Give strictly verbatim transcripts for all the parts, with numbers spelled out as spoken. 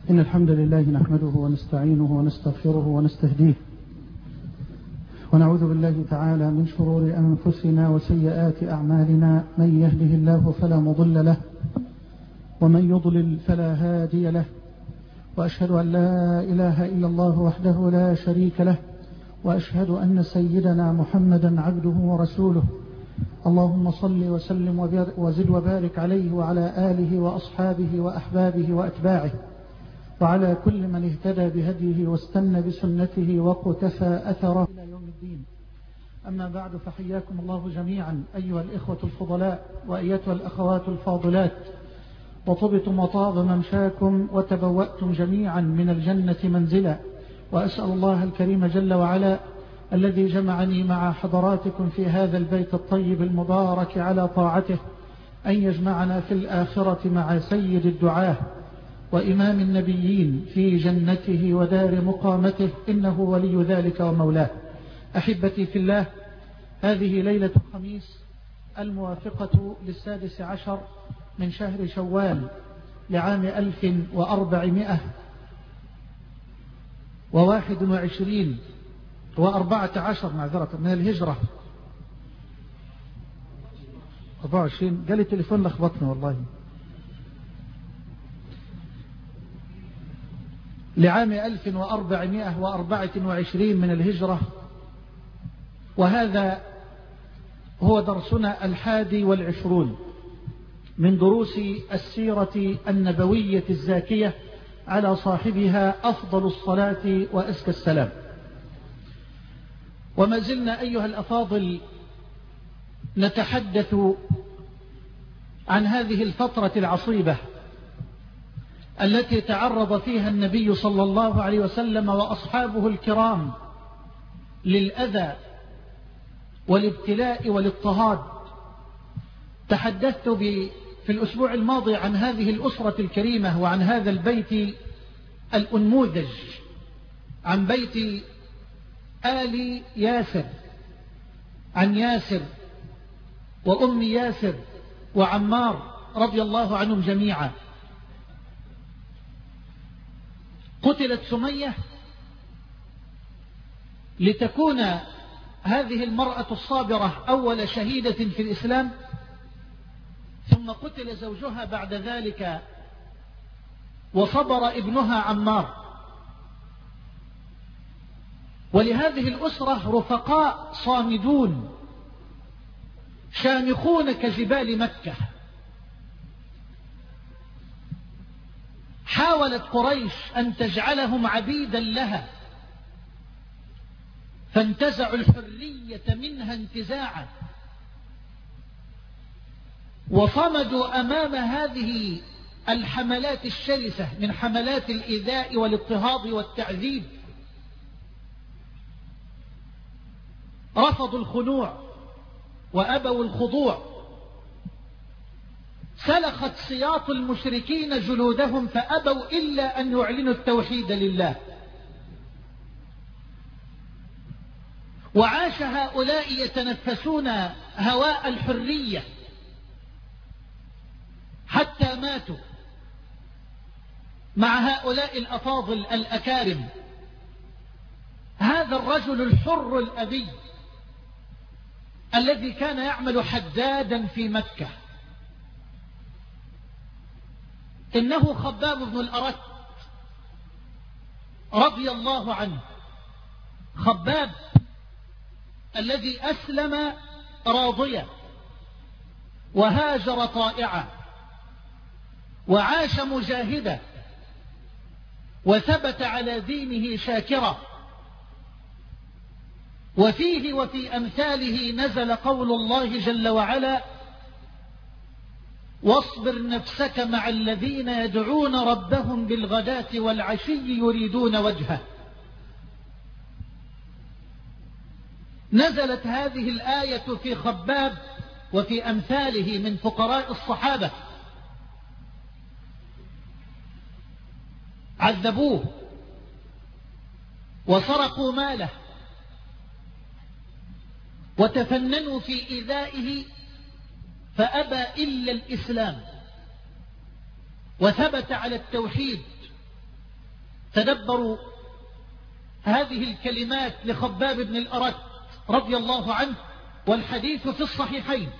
إن الحمد لله نحمده ونستعينه ونستغفره ونستهديه، ونعوذ بالله تعالى من شرور أنفسنا وسيئات أعمالنا. من يهده الله فلا مضل له، ومن يضلل فلا هادي له، وأشهد أن لا إله إلا الله وحده لا شريك له، وأشهد أن سيدنا محمدا عبده ورسوله. اللهم صل وسلم وزد وبارك عليه وعلى آله وأصحابه وأحبابه وأتباعه، وعلى كل من اهتدى بهديه واستنى بسنته وقتفى أثره إلى يوم الدين. أما بعد، فحياكم الله جميعا أيها الإخوة الفضلاء وأيتها الأخوات الفاضلات، وطبتم وطاب ممشاكم وتبوأتم جميعا من الجنة منزلا. وأسأل الله الكريم جل وعلا الذي جمعني مع حضراتكم في هذا البيت الطيب المبارك على طاعته أن يجمعنا في الآخرة مع سيد الدعاة وإمام النبيين في جنته ودار مقامته، إنه ولي ذلك ومولاه. أحبتي في الله، هذه ليلة الخميس الموافقة للسادس عشر من شهر شوال لعام ألف وأربعمائة وواحد وعشرين وأربعة عشر معذرة من الهجرة. أربعة وعشرين قال التليفون لخبطنا والله. لعام ألف وأربعمائة وأربعة وعشرين من الهجرة، وهذا هو درسنا الحادي والعشرون من دروس السيرة النبوية الزاكية على صاحبها أفضل الصلاة وأزكى السلام. وما زلنا أيها الأفاضل نتحدث عن هذه الفترة العصيبة التي تعرض فيها النبي صلى الله عليه وسلم وأصحابه الكرام للأذى والابتلاء والاضطهاد. تحدثت في الأسبوع الماضي عن هذه الأسرة الكريمة وعن هذا البيت الأنموذج، عن بيت آل ياسر، عن ياسر وأم ياسر وعمار رضي الله عنهم جميعا. قتلت سمية لتكون هذه المرأة الصابرة أول شهيدة في الإسلام، ثم قتل زوجها بعد ذلك وصبر ابنها عمار. ولهذه الأسرة رفقاء صامدون شامخون كجبال مكة. حاولت قريش أن تجعلهم عبيدا لها، فانتزعوا الحرية منها انتزاعا، وصمدوا أمام هذه الحملات الشرسة من حملات الإيذاء والاضطهاد والتعذيب. رفضوا الخنوع وأبوا الخضوع. سلخت سياط المشركين جلودهم فأبوا إلا أن يعلنوا التوحيد لله. وعاش هؤلاء يتنفسون هواء الحرية حتى ماتوا مع هؤلاء الأفاضل الأكارم. هذا الرجل الحر الأبي الذي كان يعمل حدادا في مكة، إنه خباب بن الأرت رضي الله عنه. خباب الذي أسلم راضيا وهاجر طائعا وعاش مجاهدا وثبت على دينه شاكرا. وفيه وفي أمثاله نزل قول الله جل وعلا: واصبر نفسك مع الذين يدعون ربهم بالغداة والعشي يريدون وجهه. نزلت هذه الآية في خباب وفي أمثاله من فقراء الصحابة. عذبوه وسرقوا ماله وتفننوا في إيذائه، فأبى إلا الإسلام وثبت على التوحيد تدبروا هذه الكلمات لخباب بن الأرت رضي الله عنه، والحديث في الصحيحين.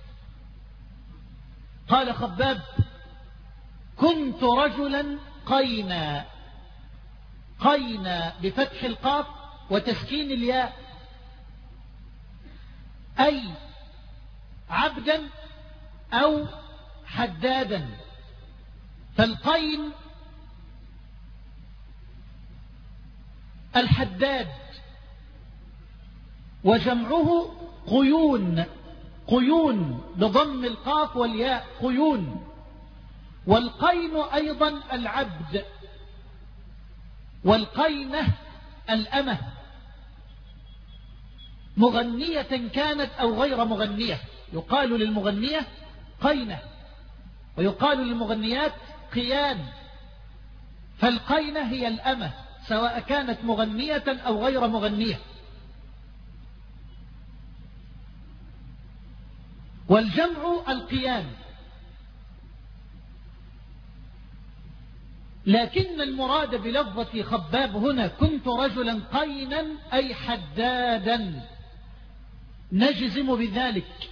قال خباب: كنت رجلا قينا، قينا بفتح القاف وتسكين الياء، أي عبدا أو حدادا. فالقين الحداد، وجمعه قيون، قيون بضم القاف والياء، قيون. والقين أيضا العبد، والقينة الأمة، مغنية كانت أو غير مغنية. يقال للمغنية قينة، ويقال للمغنيات قيان. فالقينة هي الأمة سواء كانت مغنية أو غير مغنية. والجمع القيان. لكن المراد بلفظة خباب هنا كنت رجلا قينا أي حدادا، نجزم بذلك.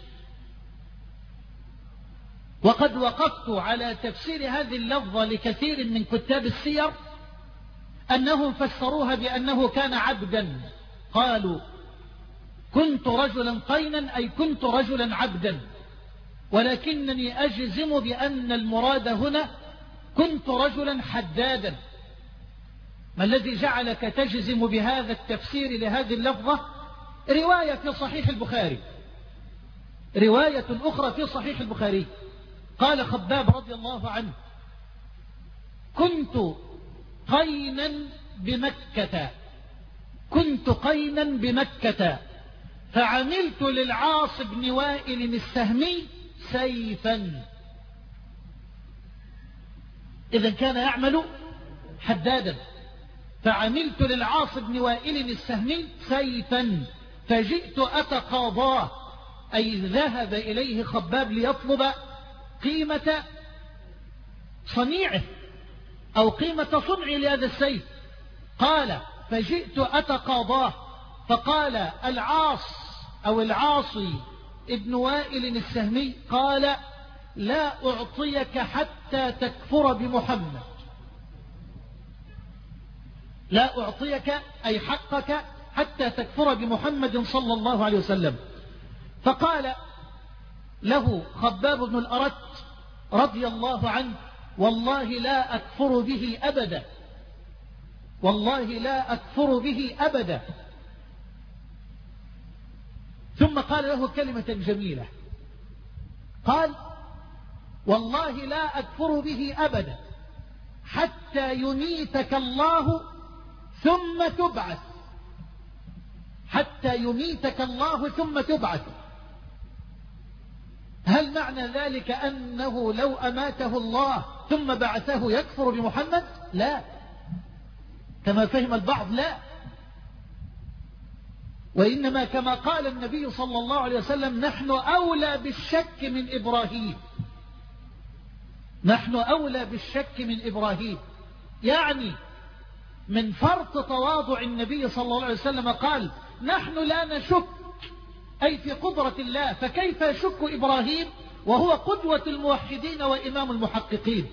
وقد وقفت على تفسير هذه اللفظة لكثير من كتاب السير أنهم فسروها بأنه كان عبدا، قالوا كنت رجلا قينا أي كنت رجلا عبدا، ولكنني أجزم بأن المراد هنا كنت رجلا حدادا. ما الذي جعلك تجزم بهذا التفسير لهذه اللفظة؟ رواية في صحيح البخاري، رواية أخرى في صحيح البخاري. قال خباب رضي الله عنه: كنت قينا بمكة، كنت قينا بمكة فعملت للعاص بن وائل السهمي سيفا. إذا كان يعمل حدادا. فعملت للعاص بن وائل السهمي سيفا فجئت أتقاضاه، أي ذهب إليه خباب ليطلب قيمة صنيعه أو قيمة صنعه لهذا السيف. قال فجئت أتقاضاه، فقال العاص أو العاصي ابن وائل السهمي قال: لا أعطيك حتى تكفر بمحمد. لا أعطيك أي حقك حتى تكفر بمحمد صلى الله عليه وسلم. فقال له خباب بن الأرت رضي الله عنه: والله لا أكفر به أبدا، والله لا أكفر به أبدا. ثم قال له كلمة جميلة، قال: والله لا أكفر به أبدا حتى يميتك الله ثم تبعث، حتى يميتك الله ثم تبعث. هل معنى ذلك أنه لو أماته الله ثم بعثه يكفر بمحمد؟ لا، كما فهم البعض، لا. وإنما كما قال النبي صلى الله عليه وسلم: نحن أولى بالشك من إبراهيم، نحن أولى بالشك من إبراهيم. يعني من فرط تواضع النبي صلى الله عليه وسلم قال: نحن لا نشك، أي في قدرة الله، فكيف يشك إبراهيم وهو قدوة الموحدين وإمام المحققين؟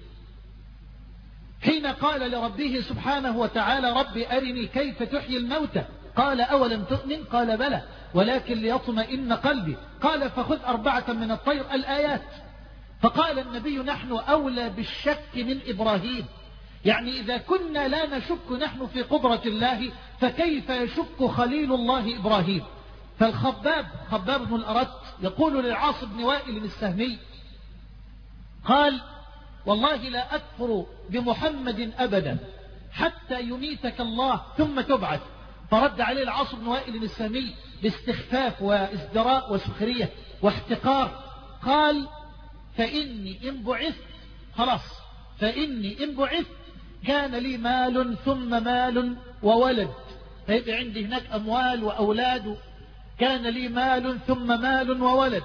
حين قال لربه سبحانه وتعالى: رب أرني كيف تحيي الموتى، قال: أولم تؤمن؟ قال: بلى ولكن ليطمئن قلبي، قال: فخذ أربعة من الطير، الآيات. فقال النبي: نحن أولى بالشك من إبراهيم. يعني إذا كنا لا نشك نحن في قدرة الله، فكيف يشك خليل الله إبراهيم؟ فالخباب خباب بن الأرت يقول للعاص بن وائل السهمي، قال: والله لا أكفر بمحمد أبدا حتى يميتك الله ثم تبعث. فرد عليه العاص بن وائل السهمي باستخفاف وازدراء وسخرية واحتقار، قال: فإني إن بعثت، خلاص، فإني إن بعثت كان لي مال ثم مال وولد، فيبقى عندي هناك أموال وأولاد، كان لي مال ثم مال وولد،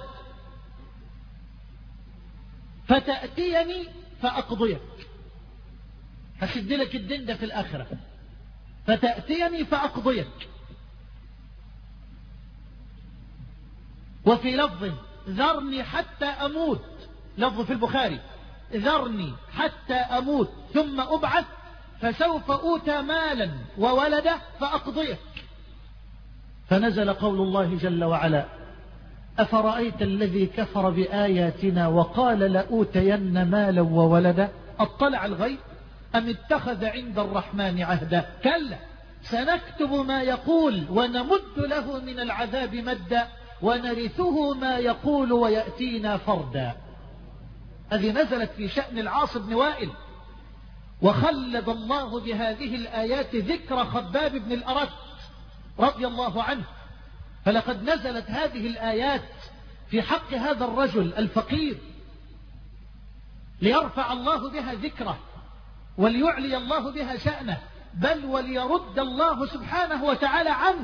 فتأتيني فأقضيك. هسد لك الدين ده في الآخرة، فتأتيني فأقضيك. وفي لفظ ذرني حتى أموت، لفظ في البخاري ذرني حتى أموت ثم أبعث فسوف أوتى مالا وولدا فأقضيك. فنزل قول الله جل وعلا: أفرأيت الذي كفر بآياتنا وقال لأوتين مالا وولدا أطلع الغيب أم اتخذ عند الرحمن عهدا كلا سنكتب ما يقول ونمد له من العذاب مدا ونرثه ما يقول ويأتينا فردا. هذه نزلت في شأن العاص بن وائل، وخلد الله بهذه الآيات ذكر خباب بن الأرت رضي الله عنه. فلقد نزلت هذه الآيات في حق هذا الرجل الفقير ليرفع الله بها ذكره وليعلي الله بها شأنه، بل وليرد الله سبحانه وتعالى عنه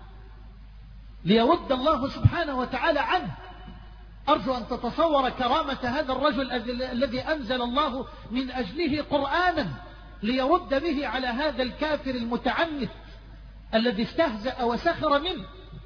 ليرد الله سبحانه وتعالى عنه. أرجو أن تتصور كرامة هذا الرجل الذي أنزل الله من أجله قرآنا ليرد به على هذا الكافر المتعنت الذي استهزأ وسخر منه،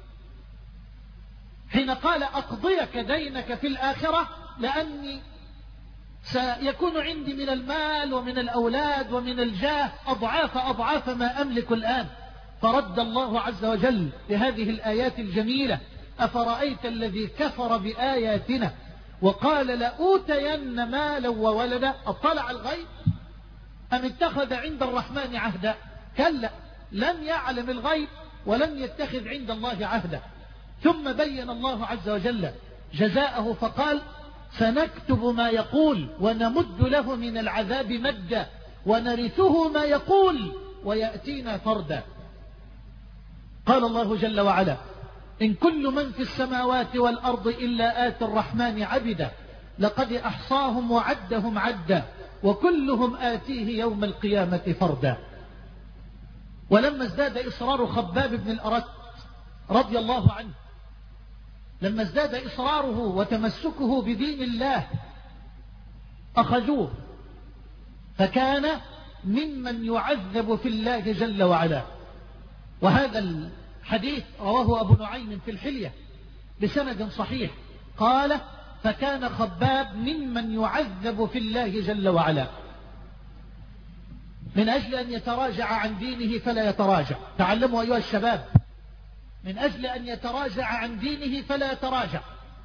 حين قال: أقضيك دينك في الآخرة لأني سيكون عندي من المال ومن الأولاد ومن الجاه أضعاف أضعاف ما أملك الآن. فرد الله عز وجل بهذه الآيات الجميلة: أفرأيت الذي كفر بآياتنا وقال لأوتين مالا وولدا أطلع الغيب أم اتخذ عند الرحمن عهدا كلا لم يعلم الغيب ولم يتخذ عند الله عهدا. ثم بين الله عز وجل جزاءه فقال: سنكتب ما يقول ونمد له من العذاب مدا ونرثه ما يقول ويأتينا فردا. قال الله جل وعلا: إن كل من في السماوات والأرض إلا آتي الرحمن عبدا لقد أحصاهم وعدهم عدا وكلهم آتيه يوم القيامة فردا. ولما ازداد إصرار خباب بن الأرت رضي الله عنه، لما ازداد إصراره وتمسكه بدين الله أخذوه فكان ممن يعذب في الله جل وعلا. وهذا الحديث رواه أبو نعيم في الحلية بسند صحيح، قال: فكان خباب ممن يعذب في الله جل وعلا من أجل أن يتراجع عن دينه فلا يتراجع. تعلموا أيها الشباب، من أجل أن يتراجع عن دينه فلا يتراجع،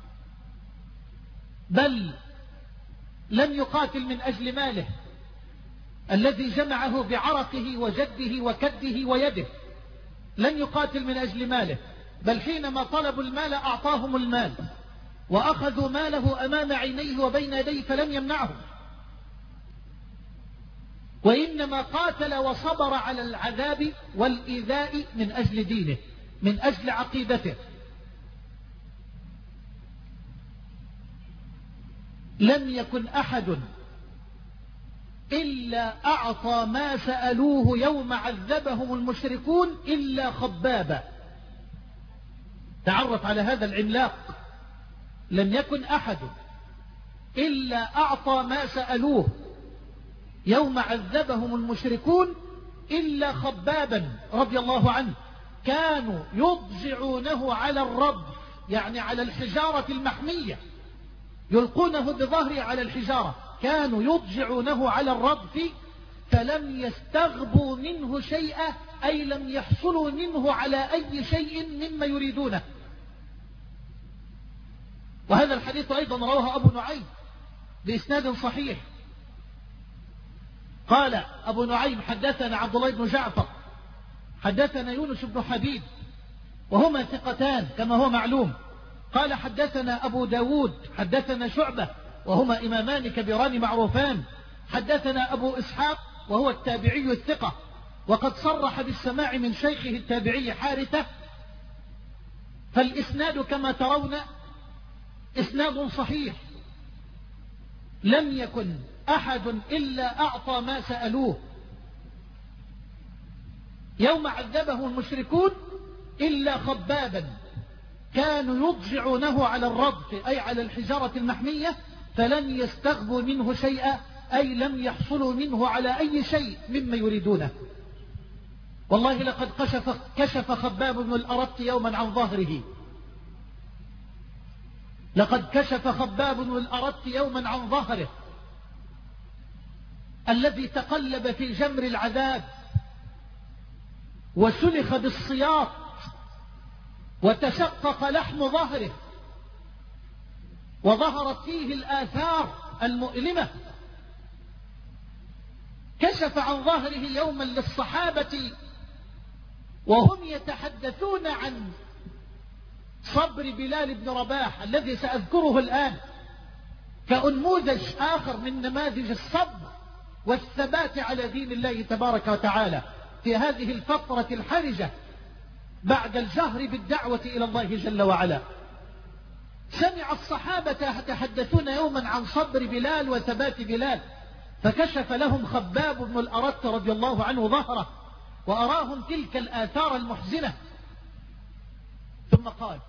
بل لم يقاتل من أجل ماله الذي جمعه بعرقه وجده وكده ويده، لم يقاتل من أجل ماله، بل حينما طلبوا المال أعطاهم المال وأخذوا ماله أمام عينيه وبين يديه فلم يمنعهم، وإنما قاتل وصبر على العذاب والإيذاء من أجل دينه، من أجل عقيدته. لم يكن أحد إلا أعطى ما سألوه يوم عذبهم المشركون إلا خبابا. تعرف على هذا العملاق. لم يكن أحد إلا أعطى ما سألوه يوم عذبهم المشركون إلا خبابا رضي الله عنه. كانوا يضجعونه على الرب، يعني على الحجارة المحمية، يلقونه بظهره على الحجارة، كانوا يضجعونه على الردف فلم يستغبوا منه شيئا، أي لم يحصلوا منه على أي شيء مما يريدونه. وهذا الحديث أيضا رواه أبو نعيم بإسناد صحيح. قال أبو نعيم: حدثنا عبد الله بن جعفر حدثنا يونس بن حبيب وهما ثقتان كما هو معلوم. قال: حدثنا أبو داود حدثنا شعبة وهما إمامان كبيران معروفان. حدثنا أبو إسحاق وهو التابعي الثقة، وقد صرح بالسماع من شيخه التابعي حارثة. فالإسناد كما ترون إسناد صحيح. لم يكن أحد إلا أعطى ما سألوه يوم عذبه المشركون إلا خبابا، كانوا يضجعونه على الردف أي على الحجارة المحمية، فلن يستغبوا منه شيئا، أي لم يحصلوا منه على أي شيء مما يريدونه. والله لقد كشف, كشف خباب بن الأرت يوما عن ظهره، لقد كشف خباب بن الأرت يوما عن ظهره الذي تقلب في جمر العذاب وسلخ بالسياط وتشقق لحم ظهره وظهرت فيه الآثار المؤلمة. كشف عن ظهره يوما للصحابة وهم يتحدثون عن صبر بلال بن رباح الذي سأذكره الآن كأنموذج آخر من نماذج الصبر والثبات على دين الله تبارك وتعالى في هذه الفترة الحرجة بعد الجهر بالدعوة إلى الله جل وعلا. سمع الصحابة يتحدثون يوما عن صبر بلال وثبات بلال، فكشف لهم خباب بن الأرت رضي الله عنه ظهره وأراهم تلك الآثار المحزنة، ثم قال: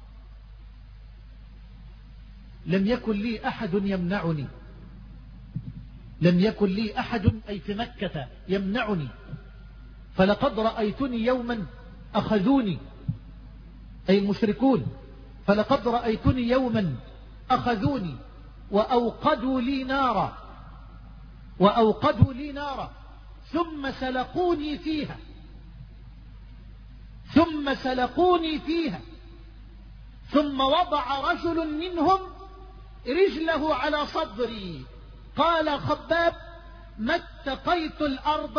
لم يكن لي أحد يمنعني، لم يكن لي أحد أي في مكة يمنعني، فلقد رأيتني يوما أخذوني، أي المشركون، فلقد رأيتني يوما أخذوني وأوقدوا لي نارا وأوقدوا لي نارا ثم سلقوني فيها ثم سلقوني فيها ثم وضع رجل منهم رجله على صدري. قال خباب: ما اتقيت الأرض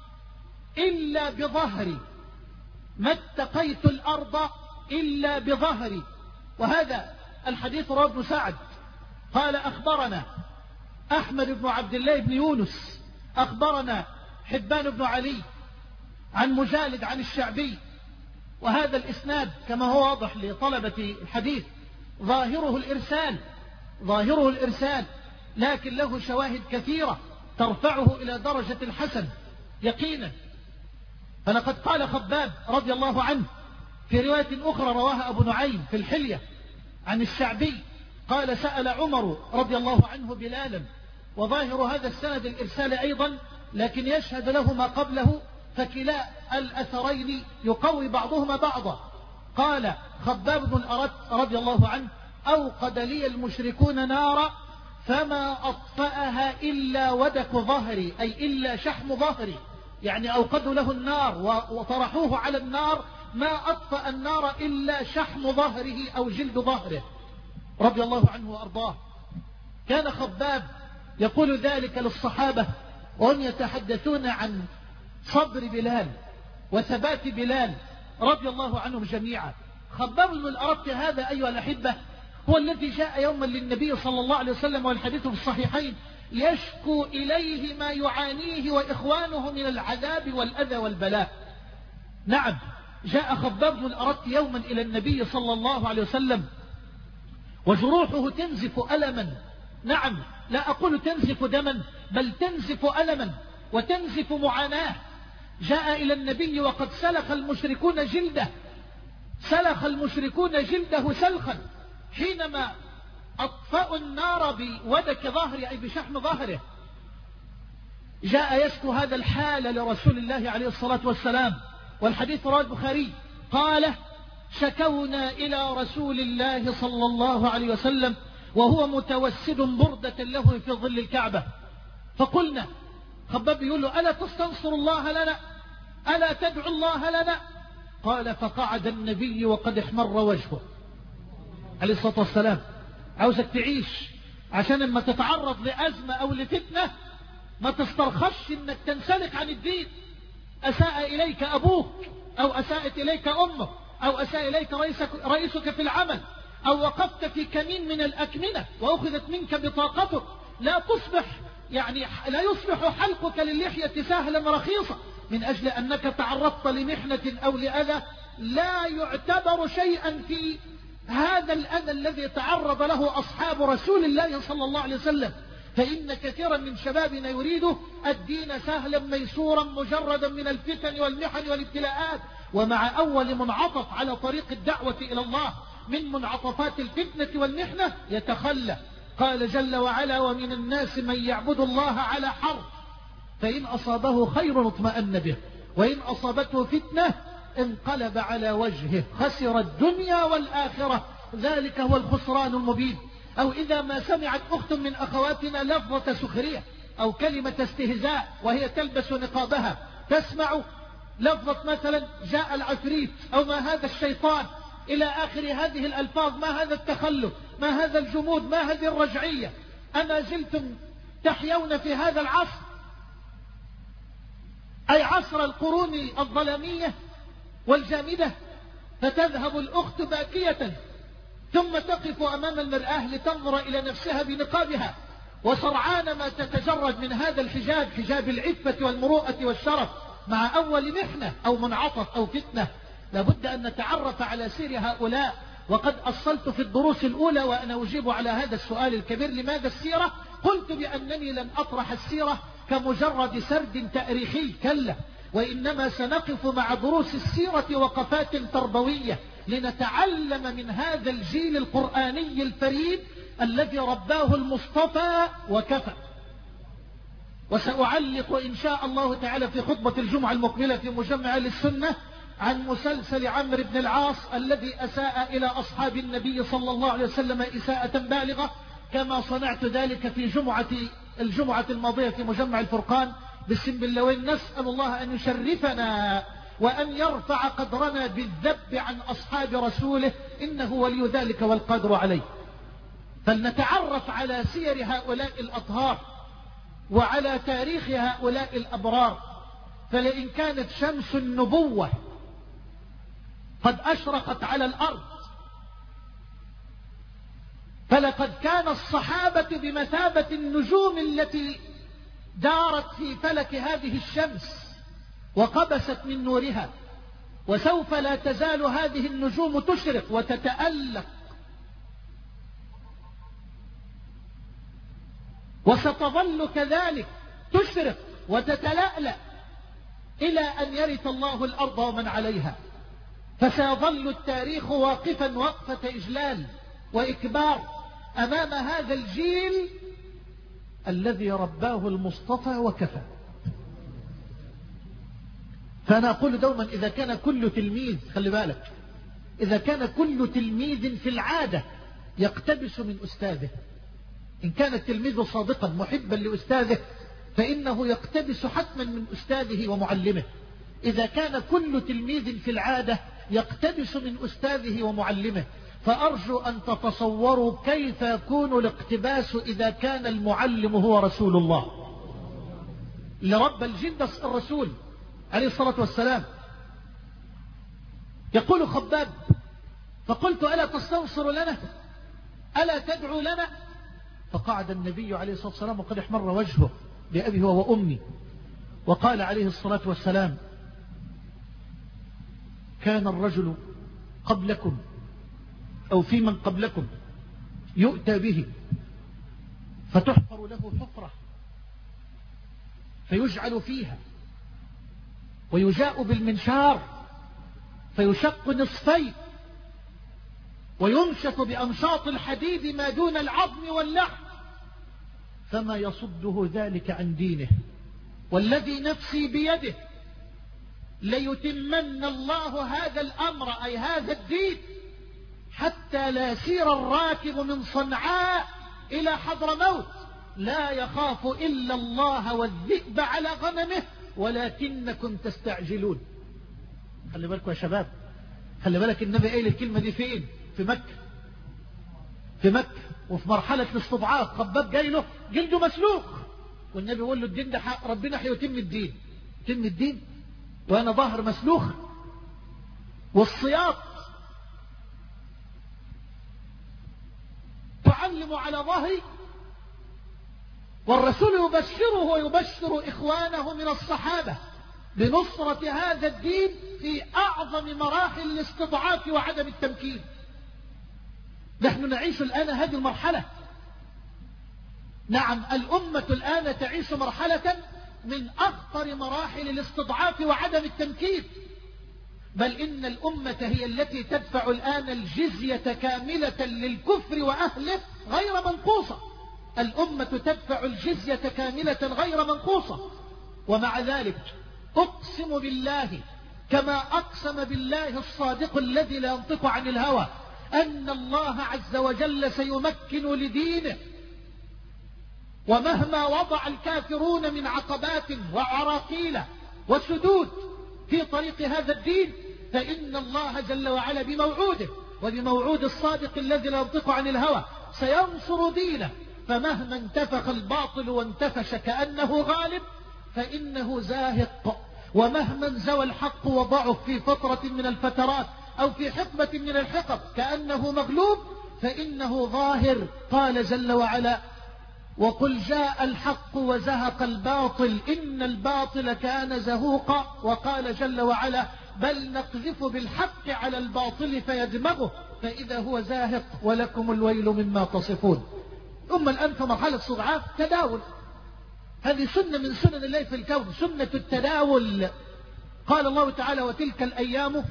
إلا بظهري، ما اتقيت الأرض إلا بظهري. وهذا الحديث رواه ابن سعد قال: أخبرنا أحمد بن عبد الله بن يونس أخبرنا حبان بن علي عن مجالد عن الشعبي. وهذا الإسناد كما هو واضح لطلبة الحديث ظاهره الإرسال ظاهره الإرسال لكن له شواهد كثيرة ترفعه إلى درجة الحسن يقينا. فلقد قال خباب رضي الله عنه في رواية أخرى رواها أبو نعيم في الحلية عن الشعبي قال: سأل عمر رضي الله عنه بلالا. وظاهر هذا السند الإرسال أيضا، لكن يشهد له ما قبله، فكلا الأثرين يقوي بعضهما بعضا. قال خباب بن الأرت رضي الله عنه: أوقد لي المشركون نارا فما أطفأها إلا ودك ظهري، أي إلا شحم ظهري، يعني أوقدوا له النار وطرحوه على النار، ما أطفأ النار إلا شحم ظهره أو جلد ظهره رضي الله عنه وأرضاه. كان خباب يقول ذلك للصحابة وهم يتحدثون عن صبر بلال وثبات بلال رضي الله عنهم جميعا. خباب بن الأرت هذا أيها الأحبة هو الذي جاء يوما للنبي صلى الله عليه وسلم والحديث في الصحيحين يشكو إليه ما يعانيه وإخوانه من العذاب والأذى والبلاء. نعم، جاء خباب بن الأرت يوما إلى النبي صلى الله عليه وسلم وجروحه تنزف ألما. نعم، لا أقول تنزف دما، بل تنزف ألما وتنزف معاناة. جاء إلى النبي وقد سلخ المشركون جلده سلخ المشركون جلده سلخا حينما أطفأوا النار بودك ظهره أي بشحم ظهره. جاء يشكو هذا الحال لرسول الله عليه الصلاة والسلام، والحديث رواه البخاري قال: شكونا إلى رسول الله صلى الله عليه وسلم وهو متوسد بردة له في ظل الكعبة، فقلنا، خباب يقول له: ألا تستنصر الله لنا؟ ألا تدعو الله لنا؟ قال: فقعد النبي وقد احمر وجهه عليه الصلاة والسلام. عاوزك تعيش عشان لما تتعرض لأزمة أو لفتنة ما تسترخصش انك تنسلق عن الدين. أساء إليك أبوك أو أساءت إليك أمك أو أساء إليك رئيسك, رئيسك في العمل أو وقفت في كمين من الأكمنة وأخذت منك بطاقتك، لا تصبح يعني لا يصبح حلقك للحية سهلا رخيصا من أجل أنك تعرضت لمحنة أو لأذى لا يعتبر شيئا في هذا الأذى الذي تعرض له أصحاب رسول الله صلى الله عليه وسلم. فإن كثيرا من شبابنا يريد الدين سهلا ميسورا مجردا من الفتن والمحن والابتلاءات، ومع أول منعطف على طريق الدعوة إلى الله من منعطفات الفتنة والمحنة يتخلى قال جل وعلا: ومن الناس من يعبد الله على حرف، فإن أصابه خير اطمأن به، وإن أصابته فتنة انقلب على وجهه، خسر الدنيا والآخرة، ذلك هو الخسران المبين. أو إذا ما سمعت أخت من أخواتنا لفظة سخرية أو كلمة استهزاء وهي تلبس نقابها، تسمع لفظة مثلا جاء العفريت أو ما هذا الشيطان إلى آخر هذه الألفاظ، ما هذا التخلف، ما هذا الجمود، ما هذه الرجعية، أما زلتم تحيون في هذا العصر، أي عصر القرون الظلامية والجامدة؟ فتذهب الأخت باكية ثم تقف أمام المرآة لتنظر إلى نفسها بنقابها، وسرعان ما تتجرد من هذا الحجاب، حجاب العفة والمروءة والشرف، مع أول محنة أو منعطف أو فتنة. لابد أن نتعرف على سير هؤلاء. وقد أصلت في الدروس الأولى وأنا أجيب على هذا السؤال الكبير: لماذا السيرة؟ قلت بأنني لن أطرح السيرة كمجرد سرد تاريخي، كلا، وإنما سنقف مع دروس السيرة وقفات تربوية لنتعلم من هذا الجيل القرآني الفريد الذي رباه المصطفى وكفى. وسأعلق إن شاء الله تعالى في خطبة الجمعة المقبلة في مجمع للسنة عن مسلسل عمرو بن العاص الذي أساء إلى أصحاب النبي صلى الله عليه وسلم إساءة بالغة، كما صنعت ذلك في جمعة الجمعة الماضية في مجمع الفرقان بالسنبلاوين. نسأل الله أن يشرفنا وأن يرفع قدرنا بالذب عن أصحاب رسوله، إنه ولي ذلك والقادر عليه. فلنتعرف على سير هؤلاء الأطهار وعلى تاريخ هؤلاء الأبرار. فلئن كانت شمس النبوة قد أشرقت على الأرض، فلقد كان الصحابة بمثابة النجوم التي دارت في فلك هذه الشمس وقبست من نورها، وسوف لا تزال هذه النجوم تشرق وتتألق، وستظل كذلك تشرق وتتلألأ إلى أن يرث الله الأرض ومن عليها. فسيظل التاريخ واقفا وقفة إجلال وإكبار أمام هذا الجيل الذي رباه المصطفى وكفى. فأنا أقول دوما: إذا كان كل تلميذ، خلي بالك، إذا كان كل تلميذ في العادة يقتبس من أستاذه، إن كان التلميذ صادقا محبا لأستاذه فإنه يقتبس حتما من أستاذه ومعلمه. إذا كان كل تلميذ في العادة يقتبس من أستاذه ومعلمه، فأرجو أن تتصوروا كيف يكون الاقتباس إذا كان المعلم هو رسول الله لرب الجند الرسول عليه الصلاة والسلام. يقول خباب: فقلت: ألا تستنصر لنا؟ ألا تدعو لنا؟ فقعد النبي عليه الصلاة والسلام وقد احمر وجهه بأبي هو وأمي، وقال عليه الصلاة والسلام: كان الرجل قبلكم أو في من قبلكم يؤتى به فتحفر له حفرة فيجعل فيها، ويجاء بالمنشار فيشق نصفين، وينشف بأمشاط الحديد ما دون العظم واللحم، فما يصده ذلك عن دينه، والذي نفسي بيده ليتمن الله هذا الأمر، أي هذا الدين، حتى لا يسير الراكب من صنعاء إلى حضرموت لا يخاف إلا الله والذئب على غنمه ولكنكم تستعجلون. خلي بالكم يا شباب، خلي بالك النبي قايل الكلمة دي فين؟ في مكة. في مكة وفي مرحلة الاستضعاف. خباب جاي له جلده مسلوخ، والنبي يقول له: الدين ده حق ربنا هيتم الدين. يتم الدين وأنا ظهر مسلوخ؟ والصياط تعلم على ظهري، والرسول يبشره ويبشر إخوانه من الصحابة بنصرة هذا الدين في أعظم مراحل الاستضعاف وعدم التمكين. نحن نعيش الآن هذه المرحلة. نعم، الأمة الآن تعيش مرحلة من أخطر مراحل الاستضعاف وعدم التمكين، بل إن الأمة هي التي تدفع الآن الجزية كاملة للكفر وأهله غير منقوصة، الأمة تدفع الجزية كاملة غير منقوصة. ومع ذلك أقسم بالله كما أقسم بالله الصادق الذي لا ينطق عن الهوى أن الله عز وجل سيمكن لدينه، ومهما وضع الكافرون من عقبات وعراقيل وسدود في طريق هذا الدين فإن الله جل وعلا بموعوده وبموعود الصادق الذي لا ينطق عن الهوى سينصر دينه. فمهما انتفخ الباطل وانتفش كأنه غالب فإنه زاهق، ومهما انزوى الحق وضعف في فترة من الفترات أو في حقبة من الحقب كأنه مغلوب فإنه ظاهر. قال جل وعلا وقل جاء الحق وزهق الباطل إن الباطل كان زهوقا. وقال جل وعلا بل نقذف بالحق على الباطل فيدمغه فإذا هو زاهق ولكم الويل مما تصفون. أما الآن في مرحلة صدعات تداول، هذه سنة من سنن الله في الكون، سنة التداول. قال الله تعالى وتلك الأيام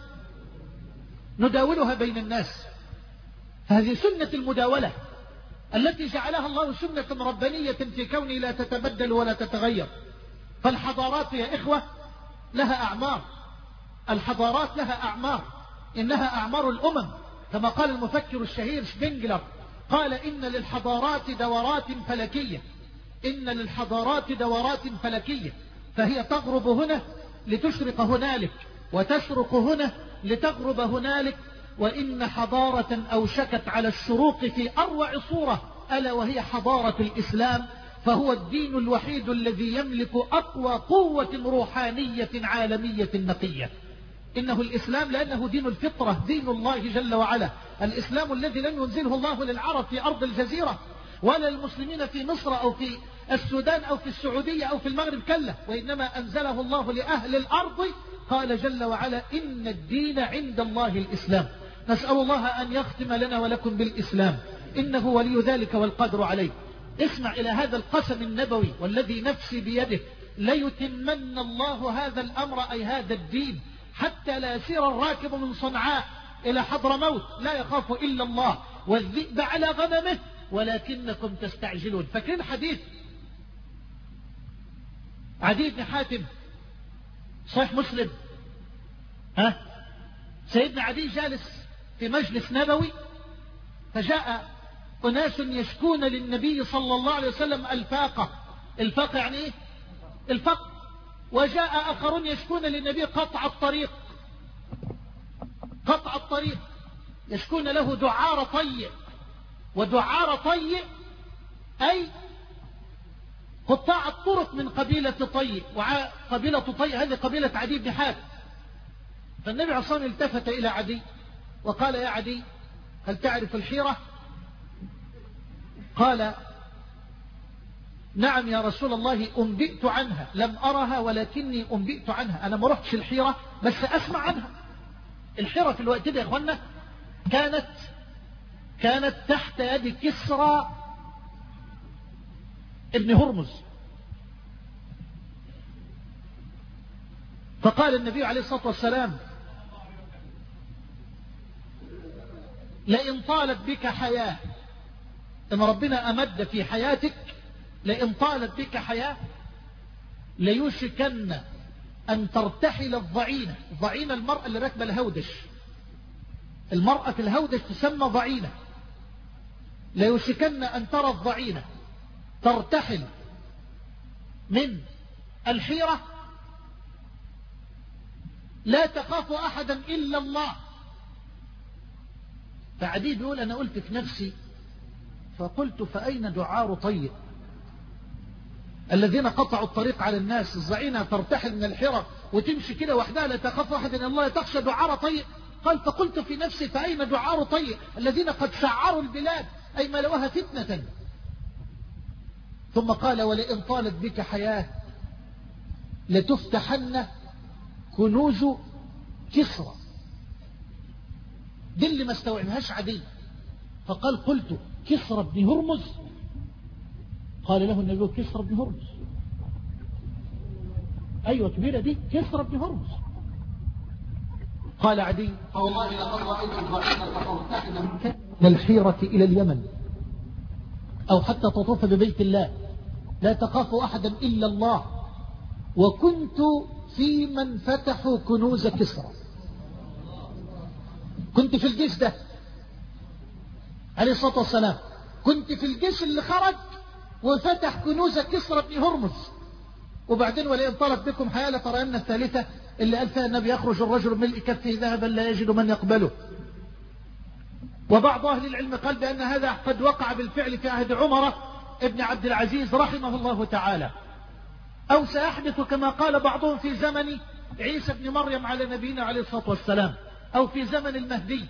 نداولها بين الناس، هذه سنة المداولة التي جعلها الله سنة ربانية في كونه لا تتبدل ولا تتغير. فالحضارات يا إخوة لها أعمار، الحضارات لها أعمار، إنها أعمار الأمم كما قال المفكر الشهير شبنجلر، قال إن للحضارات دورات فلكية، إن للحضارات دورات فلكية فهي تغرب هنا لتشرق هنالك وتشرق هنا لتغرب هنالك. وإن حضارة أوشكت على الشروق في أروع صورة ألا وهي حضارة الإسلام، فهو الدين الوحيد الذي يملك أقوى قوة روحانية عالمية نقية. إنه الإسلام لأنه دين الفطرة، دين الله جل وعلا، الإسلام الذي لم ينزله الله للعرب في أرض الجزيرة ولا المسلمين في مصر أو في السودان أو في السعودية أو في المغرب كلا، وإنما أنزله الله لأهل الأرض. قال جل وعلا إن الدين عند الله الإسلام. نسأل الله أن يختم لنا ولكم بالإسلام إنه ولي ذلك والقدر عليه. اسمع إلى هذا القسم النبوي والذي نفسي بيده ليتمن الله هذا الأمر أي هذا الدين حتى لا يسير الراكب من صنعاء إلى حضرموت لا يخاف إلا الله والذئب على غنمه ولكنكم تستعجلون. فاكرين حديث عدي بن حاتم صحيح مسلم؟ ها سيدنا عدي جالس في مجلس نبوي فجاء أناس يشكون للنبي صلى الله عليه وسلم الفاقة. الفاقة يعني ايه؟ الفقر. وجاء آخرون يشكون للنبي قطع الطريق، قطع الطريق، يشكون له دعار طيء. ودعار طيء أي قطاع الطرق من قبيلة طيء، وقبيلة طيء هذه قبيلة عدي بن حاتم. فالنبي عليه الصلاة والسلام التفت إلى عدي وقال يا عدي هل تعرف الحيرة؟ قال نعم يا رسول الله أنبئت عنها، لم أرها ولكني أنبئت عنها، أنا ما رحتش الحيرة بس أسمع عنها. الحيرة في الوقت ده يا أخوانا كانت كانت تحت يد كسرى ابن هرمز. فقال النبي عليه الصلاة والسلام لئن طالت بك حياة، إن ربنا أمد في حياتك، لئن طالت بك حياة ليوشكن أن ترتحل الضعينة. الضعينة المرأة اللي راكبة الهودش، المرأة في الهودش تسمى ضعينة. ليوشكن أن ترى الضعينة ترتحل من الحيرة لا تخاف أحدا إلا الله. فعدي بيقول أنا قلت في نفسي فقلت فأين دعار طيب الذين قطعوا الطريق على الناس؟ الزعينة ترتحل من الحيرة وتمشي كده وحدها لا تخاف أحدا إلا الله، تخشى دعار طيب. قال فقلت في نفسي فأين دعار طيب الذين قد سعروا البلاد أي ملوها فتنة. ثم قال ولئن طالت بك حياة لتفتحن كنوز كسرى. دي اللي ما استوعبهاش عدي. فقال قلت كسرى بن هرمز؟ قال له النبي كسرى بن هرمز. أيوة كبيرة دي كسرى بن هرمز. قال عدي والله لقد رأيت الضعينة ترتحل من الحيرة إلى اليمن أو حتى تطوف ببيت الله، لا تخاف أحدا إلا الله. وكنت في من فتحوا كنوز كسرى، كنت في الجيش ده عليه الصلاة والسلام، كنت في الجيش اللي خرج وفتح كنوز كسرى بن هرمز. وبعدين ولئن طالت بكم حياة لترين الثالثة اللي قال فيها النبي يخرج الرجل من كفه ذهبا لا يجد من يقبله. وبعض أهل العلم قال بأن هذا قد وقع بالفعل في عهد عمر ابن عبد العزيز رحمه الله تعالى، أو سيحدث كما قال بعضهم في زمن عيسى بن مريم على نبينا عليه الصلاة والسلام، أو في زمن المهدي.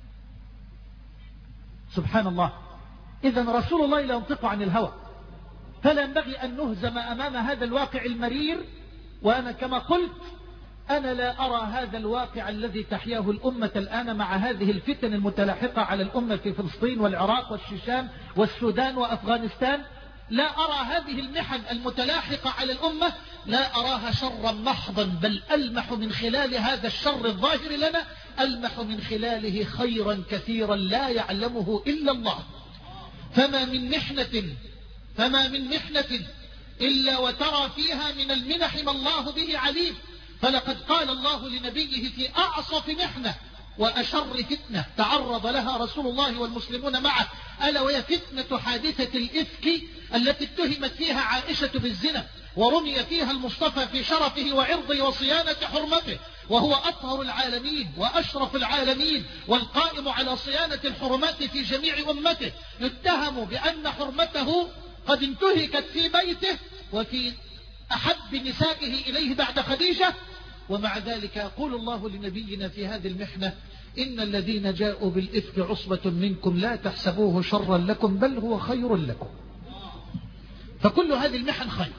سبحان الله. إذن رسول الله لا ينطق عن الهوى، فلا ينبغي أن نهزم أمام هذا الواقع المرير. وأنا كما قلت أنا لا أرى هذا الواقع الذي تحياه الأمة الآن مع هذه الفتن المتلاحقة على الأمة في فلسطين والعراق والشيشان والسودان وأفغانستان، لا أرى هذه المحن المتلاحقة على الأمة، لا أراها شرا محضا، بل ألمح من خلال هذا الشر الظاهر لنا، ألمح من خلاله خيرا كثيرا لا يعلمه إلا الله. فما من محنة فما من محنة إلا وترى فيها من المنح ما الله به عليم. فلقد قال الله لنبيه في أعصف محنة وأشر فتنة تعرض لها رسول الله والمسلمون معه، ألا وهي فتنة حادثة الإفك التي اتهمت فيها عائشة بالزنا، ورمي فيها المصطفى في شرفه وعرضه وصيانة حرمته، وهو أطهر العالمين وأشرف العالمين والقائم على صيانة الحرمات في جميع أمته، يتهم بأن حرمته قد انتهكت في بيته وفي أحب نسائه إليه بعد خديجة. ومع ذلك يقول الله لنبينا في هذه المحنة: إن الذين جاءوا بالإفك عصبة منكم لا تحسبوه شرا لكم بل هو خير لكم. فكل هذه المحن خير،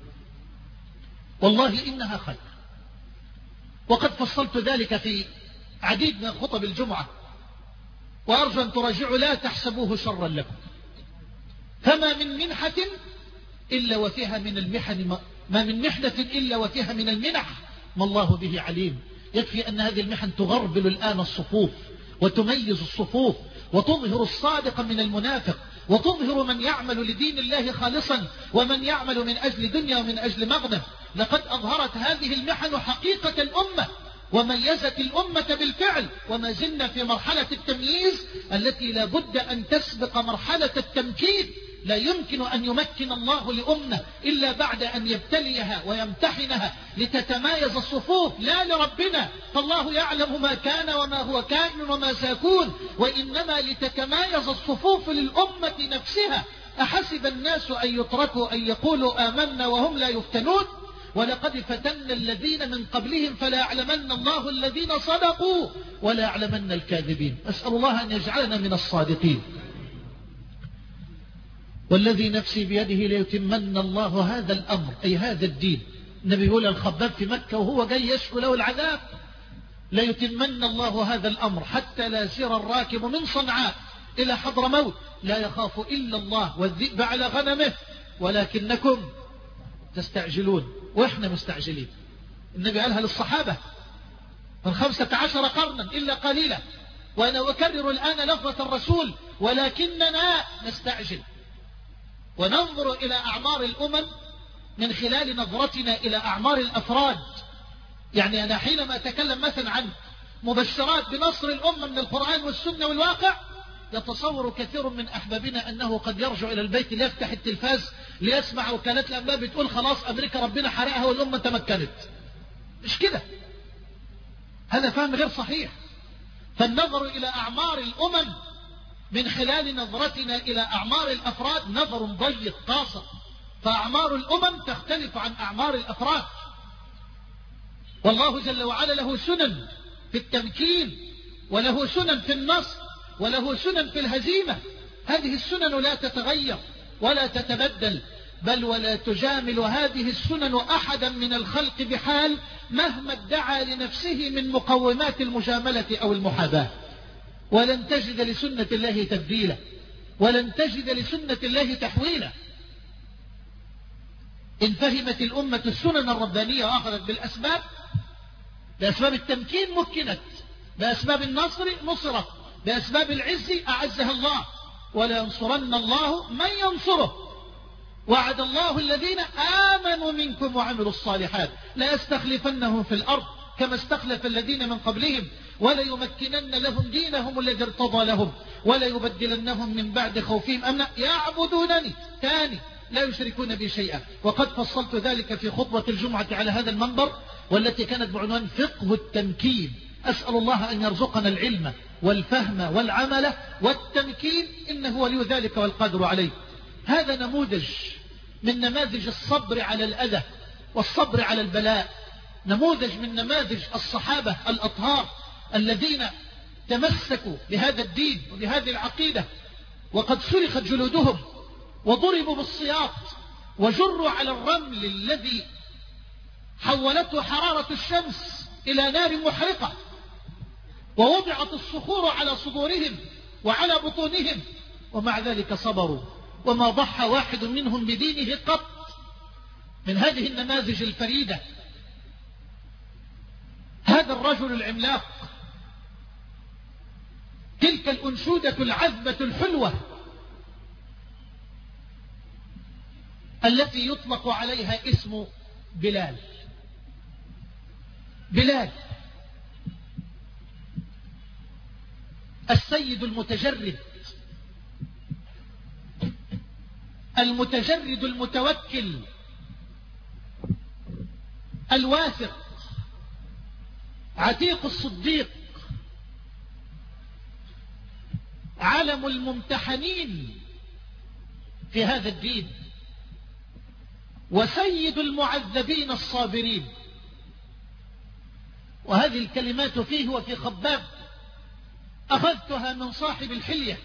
والله إنها خير، وقد فصلت ذلك في عديد من خطب الجمعة، وأرجو أن تراجعوا: لا تحسبوه شرا لكم. فما من منحة إلا وفيها من المحن ما من محنة إلا وفيها من المنح ما الله به عليم. يكفي أن هذه المحن تغربل الآن الصفوف وتميز الصفوف وتظهر الصادق من المنافق، وتظهر من يعمل لدين الله خالصا ومن يعمل من أجل دنيا ومن أجل مغنم. لقد أظهرت هذه المحن حقيقة الأمة وميزت الأمة بالفعل، وما زلنا في مرحلة التمييز التي لا بد أن تسبق مرحلة التمكين. لا يمكن أن يمكن الله لأمة إلا بعد أن يبتليها ويمتحنها لتتمايز الصفوف، لا لربنا، فالله يعلم ما كان وما هو كائن وما سيكون، وإنما لتتمايز الصفوف للأمة نفسها. أحسب الناس أن يتركوا أن يقولوا آمنا وهم لا يفتنون؟ ولقد فتنا الذين من قبلهم فلا يعلمن الله الذين صدقوا ولا يعلمن الكاذبين. أسأل الله أن يجعلنا من الصادقين. والذي نفسي بيده ليتمن الله هذا الأمر، أي هذا الدين. النبي يقول الخباب في مكة وهو جاي يشكو له العذاب: ليتمن الله هذا الأمر حتى لا يسير الراكب من صنعاء إلى حضرموت لا يخاف إلا الله والذئب على غنمه ولكنكم تستعجلون. وإحنا مستعجلين. النبي قالها للصحابة من خمسة عشر قرنا إلا قليلا، وأنا أكرر الآن لفظة الرسول: ولكننا نستعجل. وننظر إلى أعمار الأمم من خلال نظرتنا إلى أعمار الأفراد. يعني أنا حينما أتكلم مثلا عن مبشرات بنصر الأمة من القرآن والسنة والواقع، يتصور كثير من أحبابنا أنه قد يرجع إلى البيت ليفتح التلفاز ليسمع وكالات الأنباء بتقول خلاص أمريكا ربنا حرقها والأمة تمكنت. مش كده، هذا فهم غير صحيح. فالنظر إلى أعمار الأمم من خلال نظرتنا إلى أعمار الأفراد نظر ضيق قاصر، فأعمار الأمم تختلف عن أعمار الأفراد. والله جل وعلا له سنن في التمكين، وله سنن في النصر، وله سنن في الهزيمة. هذه السنن لا تتغير ولا تتبدل، بل ولا تجامل هذه السنن أحدا من الخلق بحال مهما ادعى لنفسه من مقومات المجاملة أو المحاباة. ولن تجد لسنة الله تبديلا، ولن تجد لسنة الله تحويلا. إن فهمت الأمة السنن الربانية وأخذت بالأسباب، بأسباب التمكين مكنت، بأسباب النصر نصرت، بأسباب العز أعزها الله. ولا ينصرن الله من ينصره. وعد الله الذين آمنوا منكم وعملوا الصالحات لا يستخلفنهم في الأرض كما استخلف الذين من قبلهم ولا يمكنن لهم دينهم الذي ارتضى لهم ولا يبدلنهم من بعد خوفهم أمنا يعبدونني ثاني لا يشركون بي شيئا. وقد فصلت ذلك في خطبة الجمعة على هذا المنبر والتي كانت بعنوان فقه التمكين. أسأل الله أن يرزقنا العلم والفهم والعمل والتمكين إنه ولي ذلك والقادر عليه. هذا نموذج من نماذج الصبر على الأذى والصبر على البلاء، نموذج من نماذج الصحابة الأطهار الذين تمسكوا بهذا الدين وبهذه العقيدة وقد سرقت جلودهم وضربوا بالسياط وجروا على الرمل الذي حولته حرارة الشمس إلى نار محرقة ووضعت الصخور على صدورهم وعلى بطونهم ومع ذلك صبروا وما ضحى واحد منهم بدينه قط. من هذه النماذج الفريدة هذا الرجل العملاق، تلك الأنشودة العذبة الحلوة التي يطلق عليها اسم بلال. بلال السيد المتجرد المتجرد المتوكل الواثق عتيق الصديق علم الممتحنين في هذا الدين وسيد المعذبين الصابرين. وهذه الكلمات فيه وفي خباب أخذتها من صاحب الحلية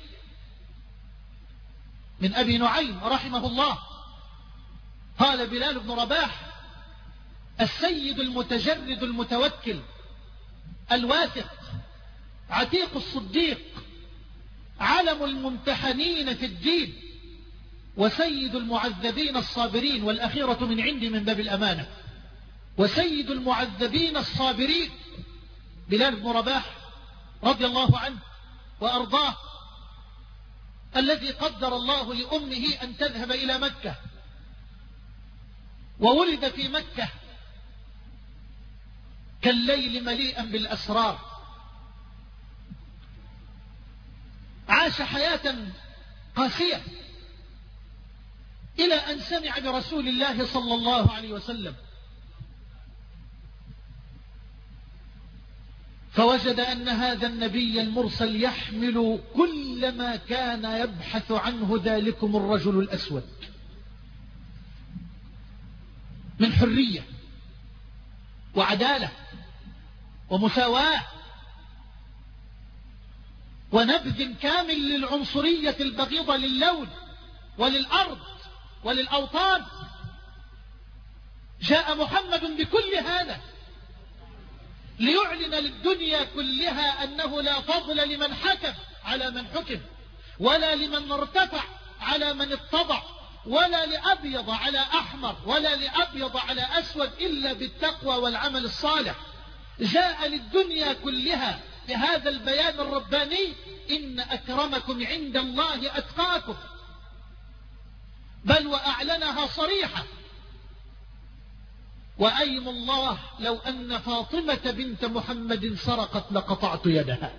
من أبي نعيم رحمه الله. قال بلال بن رباح السيد المتجرد المتوكل الواثق عتيق الصديق علم الممتحنين في الدين وسيد المعذبين الصابرين، والأخيرة من عندي من باب الأمانة، وسيد المعذبين الصابرين بلال بن رباح رضي الله عنه وأرضاه الذي قدر الله لأمه أن تذهب إلى مكة وولد في مكة كالليل مليئا بالأسرار. عاش حياة قاسية إلى أن سمع برسول الله صلى الله عليه وسلم فوجد أن هذا النبي المرسل يحمل كل ما كان يبحث عنه ذلكم الرجل الأسود من حرية وعدالة ومساواة ونبذ كامل للعنصرية البغيضة للون وللأرض وللأوطان. جاء محمد بكل هذا ليعلن للدنيا كلها أنه لا فضل لمن حكم على من حكم ولا لمن ارتفع على من اتضع ولا لأبيض على أحمر ولا لأبيض على أسود إلا بالتقوى والعمل الصالح. جاء للدنيا كلها بهذا البيان الرباني إن أكرمكم عند الله أتقاكم، بل وأعلنها صريحة وأيم الله لو أن فاطمة بنت محمد سرقت لقطعت يدها.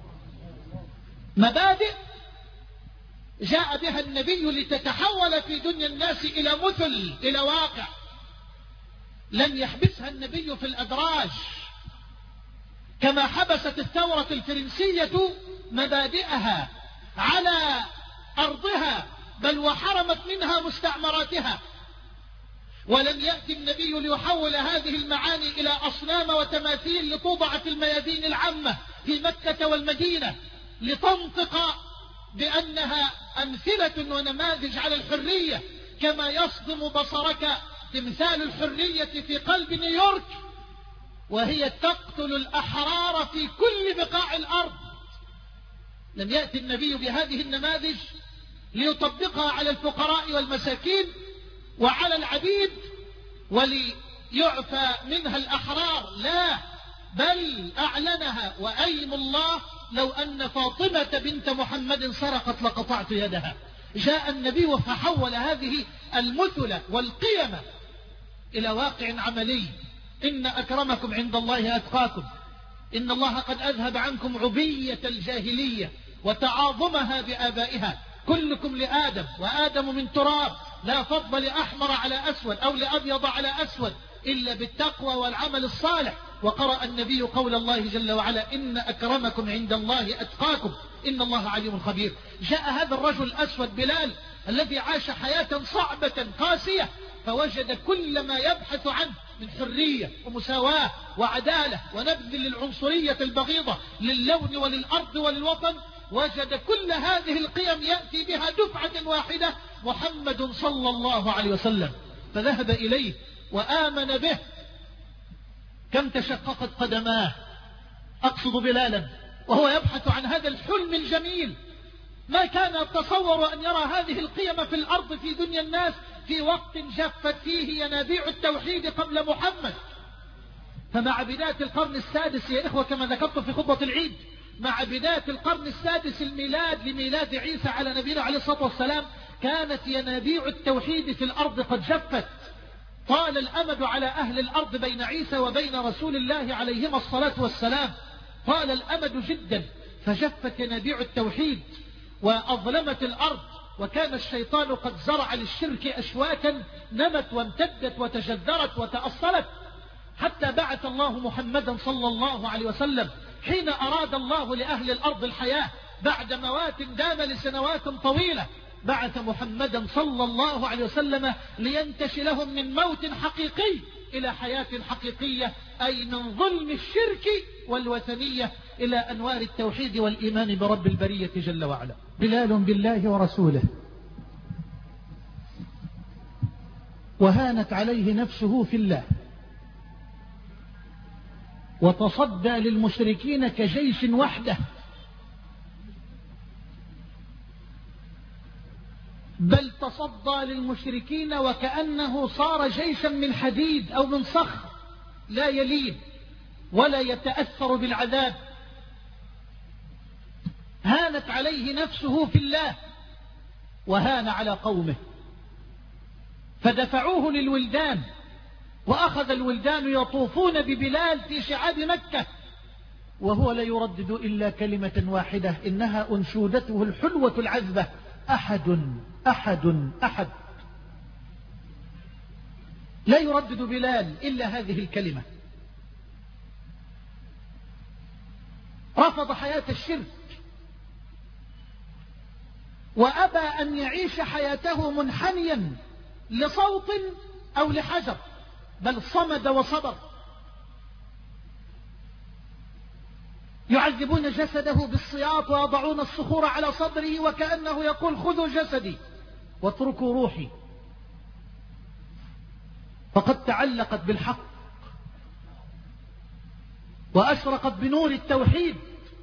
مبادئ جاء بها النبي لتتحول في دنيا الناس إلى مثل إلى واقع. لم يحبسها النبي في الأدراج كما حبست الثورة الفرنسية مبادئها على أرضها بل وحرمت منها مستعمراتها. ولم يأتي النبي ليحول هذه المعاني إلى أصنام وتماثيل لتوضع في الميادين العامة في مكة والمدينة لتنطق بأنها أمثلة ونماذج على الحرية كما يصدم بصرك تمثال الحرية في قلب نيويورك وهي تقتل الأحرار في كل بقاع الأرض. لم يأتي النبي بهذه النماذج ليطبقها على الفقراء والمساكين وعلى العبيد وليعفى منها الأحرار، لا، بل أعلنها وأيم الله لو أن فاطمة بنت محمد سرقت لقطعت يدها. جاء النبي فحول هذه المثل والقيم إلى واقع عملي. إن أكرمكم عند الله أتقاكم، إن الله قد أذهب عنكم عبية الجاهلية وتعاظمها بآبائها. كلكم لآدم وآدم من تراب، لا فضل لأحمر على أسود أو لأبيض على أسود إلا بالتقوى والعمل الصالح. وقرأ النبي قول الله جل وعلا إن أكرمكم عند الله أتقاكم إن الله عليم خبير. جاء هذا الرجل الأسود بلال الذي عاش حياة صعبة قاسية، فوجد كل ما يبحث عنه من حرية ومساواة وعدالة ونبذ للعنصرية البغيضة للون وللأرض وللوطن. وجد كل هذه القيم يأتي بها دفعة واحدة محمد صلى الله عليه وسلم، فذهب إليه وآمن به. كم تشققت قدماه، أقصد بلالا وهو يبحث عن هذا الحلم الجميل. ما كان يتصور أن يرى هذه القيم في الأرض في دنيا الناس في وقت جفت فيه ينابيع التوحيد قبل محمد. فمع بداية القرن السادس يا إخوة كما ذكرت في خطبة العيد، مع بداية القرن السادس الميلاد لميلاد عيسى على نبينا عليه الصلاة والسلام، كانت ينابيع التوحيد في الأرض قد جفت. طال الأمد على أهل الأرض بين عيسى وبين رسول الله عليهما الصلاة والسلام، طال الأمد جدا، فجفت ينابيع التوحيد وأظلمت الأرض. وكان الشيطان قد زرع للشرك أشواكا نمت وامتدت وتجذرت وتأصلت، حتى بعث الله محمدا صلى الله عليه وسلم حين أراد الله لأهل الأرض الحياة بعد موات دام لسنوات طويلة. بعث محمدا صلى الله عليه وسلم لينتشي لهم من موت حقيقي إلى حياة حقيقية، أي من ظلم الشرك والوثنية إلى أنوار التوحيد والإيمان برب البرية جل وعلا. بلال بالله ورسوله، وهانت عليه نفسه في الله، وتصدى للمشركين كجيش وحده، بل تصدى للمشركين وكأنه صار جيشا من حديد أو من صخر لا يلين ولا يتأثر بالعذاب. هانت عليه نفسه في الله وهان على قومه، فدفعوه للولدان، وأخذ الولدان يطوفون ببلال في شعاب مكة، وهو لا يردد إلا كلمة واحدة إنها أنشودته الحلوة العذبة: أحد أحد أحد. لا يردد بلال إلا هذه الكلمة. رفض حياة الشرك، وأبى أن يعيش حياته منحنيا لصوت أو لحجر، بل صمد وصبر. يعذبون جسده بالسياط ويضعون الصخور على صدره وكأنه يقول: خذوا جسدي واتركوا روحي. فقد تعلقت بالحق وأشرقت بنور التوحيد،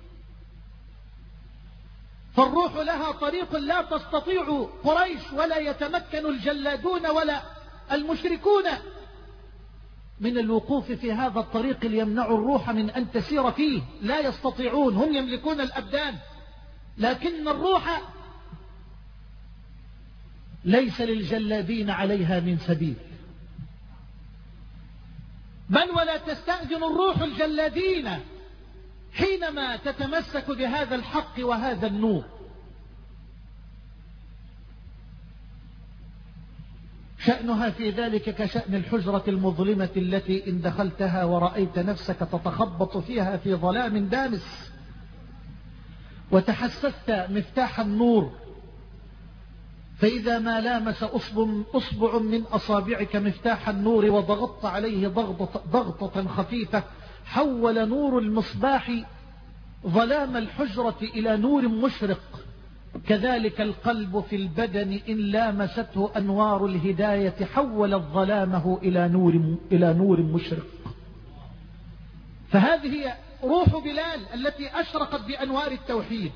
فالروح لها طريق لا تستطيع قريش ولا يتمكن الجلادون ولا المشركون من الوقوف في هذا الطريق ليمنعوا الروح من أن تسير فيه، لا يستطيعون. هم يملكون الأبدان، لكن الروح ليس للجلادين عليها من سبيل، بل ولا تستأذن الروح الجلادين حينما تتمسك بهذا الحق وهذا النور. شأنها في ذلك كشأن الحجرة المظلمة التي إن دخلتها ورأيت نفسك تتخبط فيها في ظلام دامس، وتحسست مفتاح النور، فإذا ما لامس أصبع من أصابعك مفتاح النور وضغطت عليه ضغطة, ضغطة خفيفة، حول نور المصباح ظلام الحجرة إلى نور مشرق. كذلك القلب في البدن إن لامسته أنوار الهداية حولت ظلامه إلى نور, إلى نور مشرق. فهذه هي روح بلال التي أشرقت بأنوار التوحيد،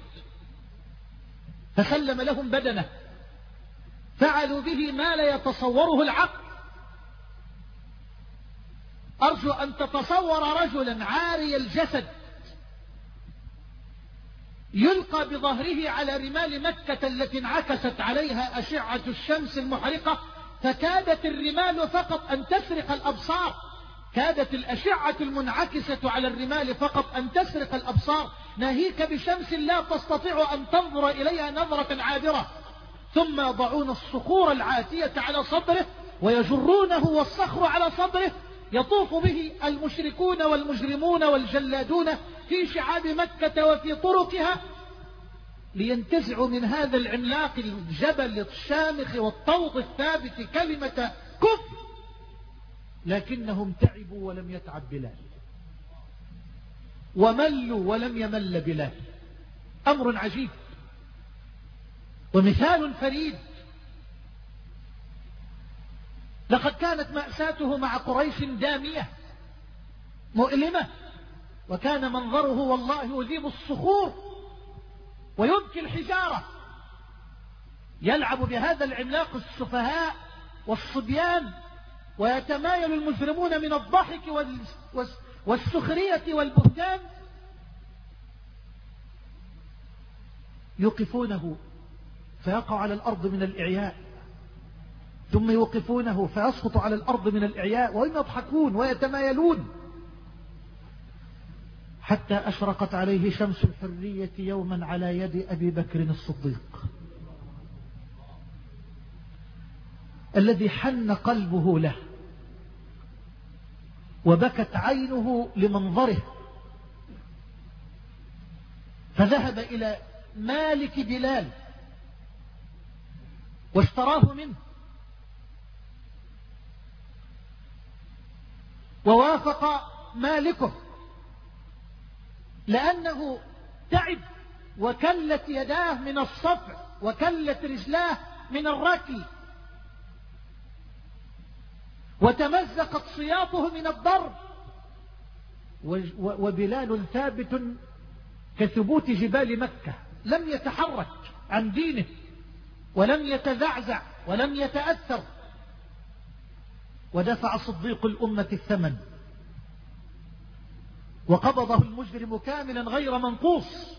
فسلم لهم بدنه، فعلوا به ما لا يتصوره العقل. أرجو أن تتصور رجلا عاري الجسد يلقى بظهره على رمال مكة التي انعكست عليها أشعة الشمس المحرقة، فكادت الرمال فقط أن تسرق الأبصار، كادت الأشعة المنعكسة على الرمال فقط أن تسرق الأبصار، ناهيك بشمس لا تستطيع أن تنظر إليها نظرة عابرة. ثم يضعون الصخور العاتية على صدره ويجرونه والصخر على صدره، يطوف به المشركون والمجرمون والجلادون في شعاب مكة وفي طرقها لينتزعوا من هذا العملاق الجبل الشامخ والطوط الثابت كلمة كفر، لكنهم تعبوا ولم يتعب بلال، وملوا ولم يمل بلال. أمر عجيب ومثال فريد. لقد كانت مأساته مع قريش دامية مؤلمة، وكان منظره والله يذيب الصخور ويبكي الحجارة. يلعب بهذا العملاق السفهاء والصبيان، ويتمايل المجرمون من الضحك والسخرية والبهتان، يوقفونه فيقع على الأرض من الإعياء، ثم يوقفونه فيسقط على الأرض من الإعياء، وهم يضحكون ويتمايلون، حتى أشرقت عليه شمس الحرية يوما على يد أبي بكر الصديق الذي حن قلبه له وبكت عينه لمنظره، فذهب إلى مالك بلال واشتراه منه، ووافق مالكه لأنه تعب وكلت يداه من الصفع وكلت رجلاه من الركل وتمزقت سياطه من الضرب، وبلال ثابت كثبوت جبال مكة، لم يتحرك عن دينه ولم يتزعزع ولم يتأثر. ودفع صديق الأمة الثمن وقبضه المجرم كاملا غير منقوص،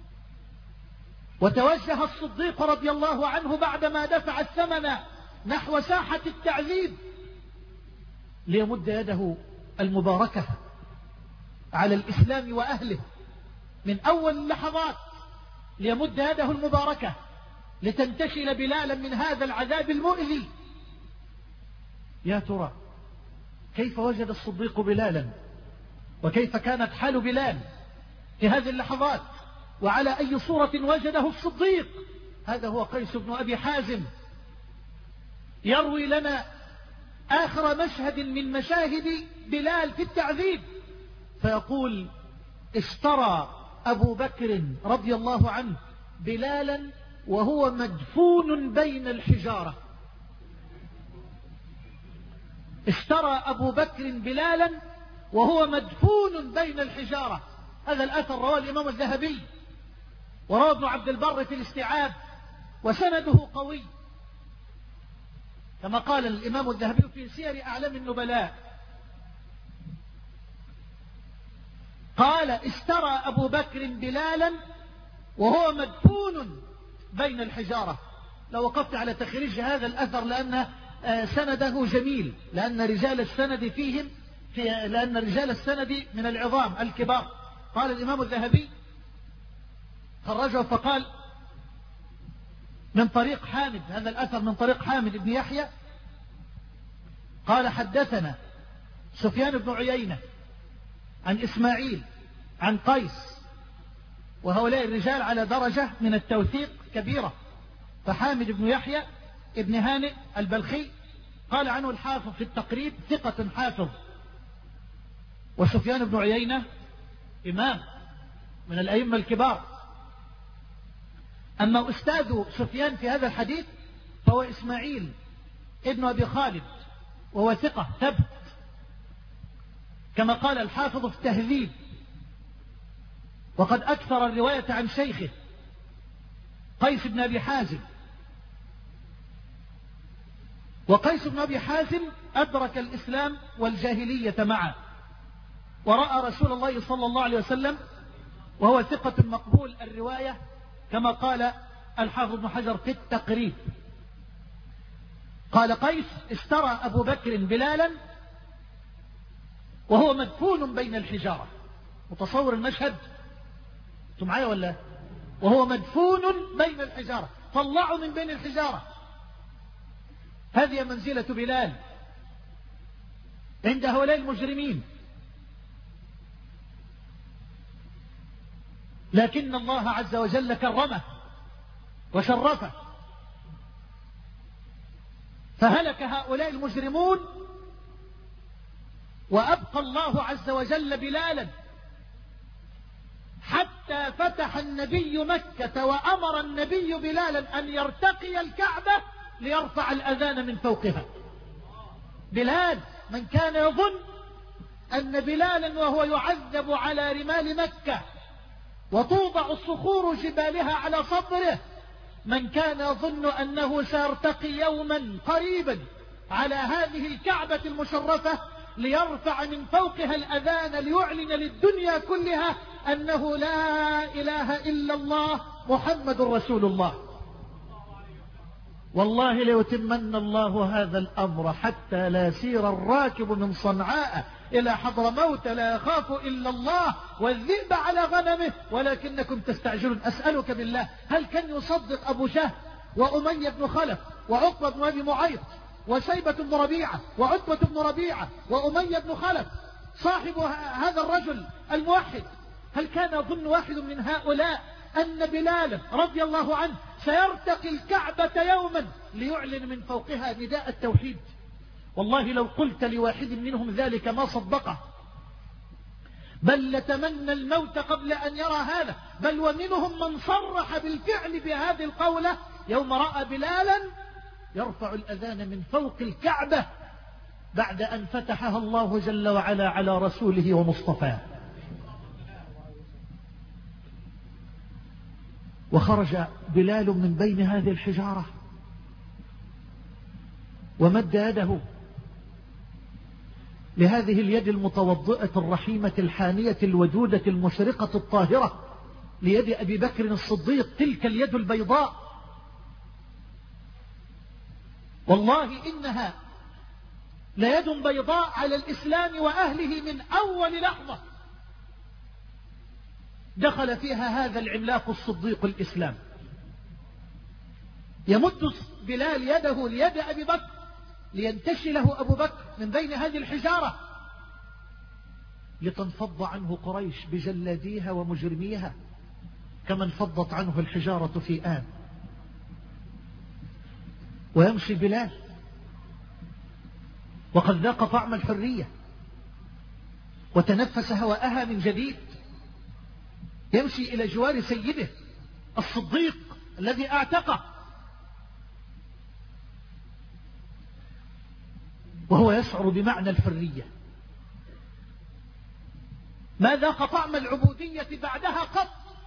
وتوجه الصديق رضي الله عنه بعدما دفع الثمن نحو ساحة التعذيب ليمد يده المباركة على الإسلام وأهله من أول اللحظات، ليمد يده المباركة لتنتشل بلالا من هذا العذاب المؤذي. يا ترى كيف وجد الصديق بلالا، وكيف كانت حال بلال في هذه اللحظات، وعلى أي صورة وجده الصديق؟ هذا هو قيس بن أبي حازم يروي لنا آخر مشهد من مشاهد بلال في التعذيب، فيقول: اشترى أبو بكر رضي الله عنه بلالا وهو مدفون بين الحجارة. اشترى أبو بكر بلالا وهو مدفون بين الحجارة. هذا الأثر رواه الإمام الذهبي ورواه ابن عبد البر في الاستيعاب، وسنده قوي كما قال الإمام الذهبي في سير أعلام النبلاء. قال: اشترى أبو بكر بلالا وهو مدفون بين الحجارة. لو وقفت على تخريج هذا الأثر لأن سنده جميل، لأن رجال السند فيهم في لأن رجال السند من العظام الكبار. قال الإمام الذهبي خرجه فقال: من طريق حامد، هذا الأثر من طريق حامد بن يحيى قال: حدثنا سفيان بن عيينة عن إسماعيل عن قيس، وهؤلاء الرجال على درجة من التوثيق كبيرة. فحامد بن يحيى ابن هانئ البلخي قال عنه الحافظ في التقريب: ثقة حافظ. وسفيان بن عيينة إمام من الأئمة الكبار. أما أستاذ سفيان في هذا الحديث فهو إسماعيل ابن أبي خالد، وهو ثقة ثبت كما قال الحافظ في التهذيب، وقد أكثر الرواية عن شيخه قيس بن أبي حازم. وقيس بن أبي حازم أدرك الإسلام والجاهلية معا، ورأى رسول الله صلى الله عليه وسلم وهو ثقة مقبول الرواية كما قال الحافظ ابن حجر في التقريب. قال قيس: اشترى أبو بكر بلالا وهو مدفون بين الحجارة. متصور المشهد؟ انتم معايا ولا؟ وهو مدفون بين الحجارة، طلعوا من بين الحجارة. هذه منزلة بلال عند هؤلاء المجرمين. لكن الله عز وجل كرمه وشرفه، فهلك هؤلاء المجرمون وأبقى الله عز وجل بلالا حتى فتح النبي مكة وأمر النبي بلالا أن يرتقي الكعبة ليرفع الأذان من فوقها. بلال من كان يظن أن بلالا وهو يعذب على رمال مكة وتوضع صخور جبالها على صدره، من كان يظن أنه سيرتقي يوما قريبا على هذه الكعبة المشرفة ليرفع من فوقها الأذان ليعلن للدنيا كلها أنه لا إله إلا الله محمد رسول الله. والله ليتمن الله هذا الأمر حتى لا يسير الراكب من صنعاء إلى حضرموت لا يخاف إلا الله والذئب على غنمه ولكنكم تستعجلون. أسألك بالله، هل كان يصدق أبو جهل وأمية بن خلف وعقبة بن أبي معيط وشيبة بن ربيعة وعتبة بن ربيعة وأمية بن خلف صاحب هذا الرجل الموحد، هل كان يظن واحد من هؤلاء أن بلالا رضي الله عنه سيرتقي الكعبة يوما ليعلن من فوقها نداء التوحيد؟ والله لو قلت لواحد منهم ذلك ما صدقه، بل لتمنى الموت قبل أن يرى هذا. بل ومنهم من صرح بالفعل بهذه القولة يوم رأى بلالا يرفع الأذان من فوق الكعبة بعد أن فتحها الله جل وعلا على رسوله ومصطفاه. وخرج بلال من بين هذه الحجارة ومد يده لهذه اليد المتوضئة الرحيمة الحانية الودودة المشرقة الطاهرة، ليد أبي بكر الصديق، تلك اليد البيضاء. والله إنها ليد بيضاء على الإسلام وأهله من أول لحظة دخل فيها هذا العملاق الصديق الإسلام. يمد بلال يده ليد أبي بكر لينتشله أبو بكر من بين هذه الحجارة لتنفض عنه قريش بجلاديها ومجرميها كما انفضت عنه الحجارة في آن. ويمشي بلال وقد ذاق طعم الحرية وتنفس هواءها من جديد، يمشي إلى جوار سيده الصديق الذي اعتقه وهو يشعر بمعنى الحرية. ما ذاق طعم العبودية بعدها قط،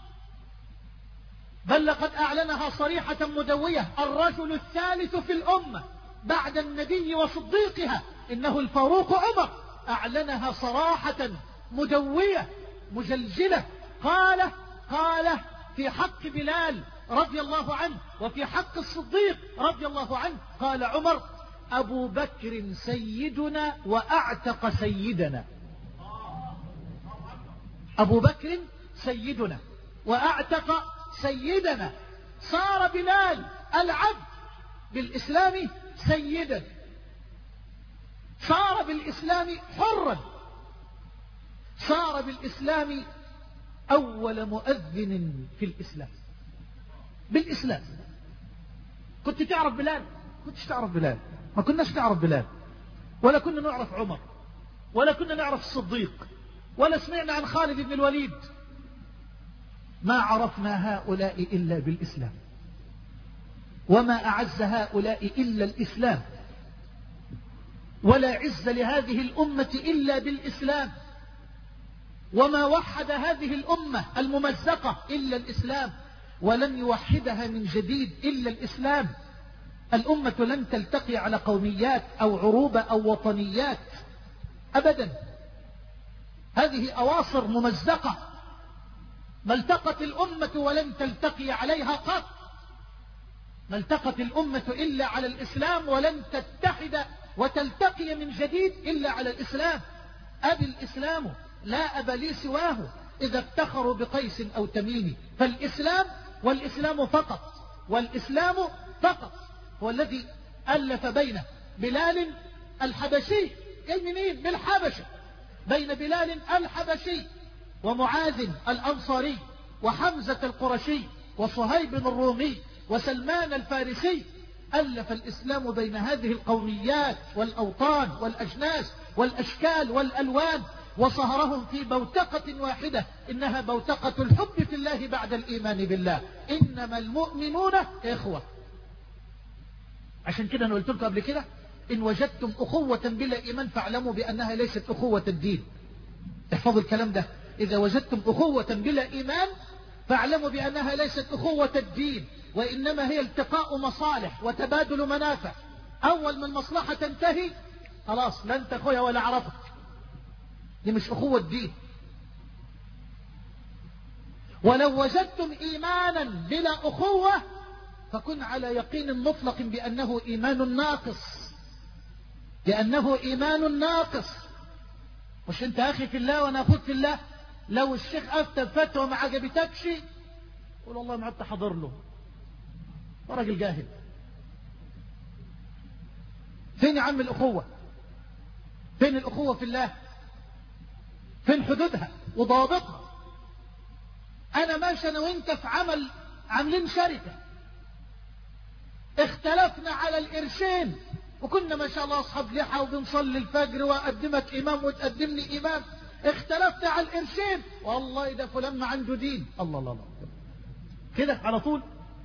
بل لقد أعلنها صريحة مدوية الرجل الثالث في الأمة بعد النبي وصديقها إنه الفاروق عمر، أعلنها صراحة مدوية مجلجلة. قال قال في حق بلال رضي الله عنه وفي حق الصديق رضي الله عنه، قال عمر: أبو بكر سيدنا وأعتق سيدنا. أبو بكر سيدنا وأعتق سيدنا. صار بلال العبد بالإسلام سيدا، صار بالإسلام حرا، صار بالإسلام أول مؤذن في الإسلام. بالإسلام. كنت تعرف بلال؟ كنتش تعرف بلال؟ ما كناش نعرف بلال، ولا كنا نعرف عمر، ولا كنا نعرف الصديق، ولا سمعنا عن خالد بن الوليد. ما عرفنا هؤلاء إلا بالإسلام، وما أعز هؤلاء إلا الإسلام، ولا عز لهذه الأمة إلا بالإسلام، وما وحد هذه الأمة الممزقة إلا الإسلام، ولن يوحدها من جديد إلا الإسلام. الأمة لن تلتقي على قوميات أو عروبة أو وطنيات أبدا، هذه أواصر ممزقة ما التقت الأمة ولن تلتقي عليها قط، ما التقت الأمة إلا على الإسلام، ولن تتحد وتلتقي من جديد إلا على الإسلام. أبي الإسلام لا أب لي سواه إذا افتخروا بقيس أو تميم، فالإسلام والإسلام فقط، والإسلام فقط هو الذي ألف بين بلال الحبشي، جاي منين؟ بالحبشة، بين بلال الحبشي ومعاذ الأنصاري وحمزة القرشي وصهيب الرومي وسلمان الفارسي. ألف الإسلام بين هذه القوميات والأوطان والأجناس والأشكال والألوان، وصهرهم في بوتقة واحدة، إنها بوتقة الحب في الله بعد الإيمان بالله. إنما المؤمنون إخوة. عشان كده أنا قلت لكم قبل كده، إن وجدتم أخوة بلا إيمان فاعلموا بأنها ليست أخوة الدين. احفظوا الكلام ده، إذا وجدتم أخوة بلا إيمان فاعلموا بأنها ليست أخوة الدين، وإنما هي التقاء مصالح وتبادل منافع. أول من مصلحة تنتهي خلاص لا أنت أخويا ولا أعرفك، دي مش أخوة الدين. ولو وجدتم إيمانا بلا أخوة فكن على يقين مطلق بأنه إيمان ناقص، بأنه إيمان ناقص. مش أنت أخي في الله وأنا أخوك في الله، لو الشيخ أفتى فتوى ما عجبتكش قول والله ما عدت حضر له، راجل جاهل. فين يا عم الأخوة؟ فين الأخوة في الله؟ فين حدودها وضوابطها؟ أنا ماشي أنا وأنت في عمل، عاملين شركة، اختلفنا على القرشين، وكنا ما شاء الله أصحاب لحى وبنصلي الفجر وأقدمك إمام وتقدمني إمام، اختلفنا على القرشين، والله ده فلان ما عنده دين. الله الله الله كده على طول.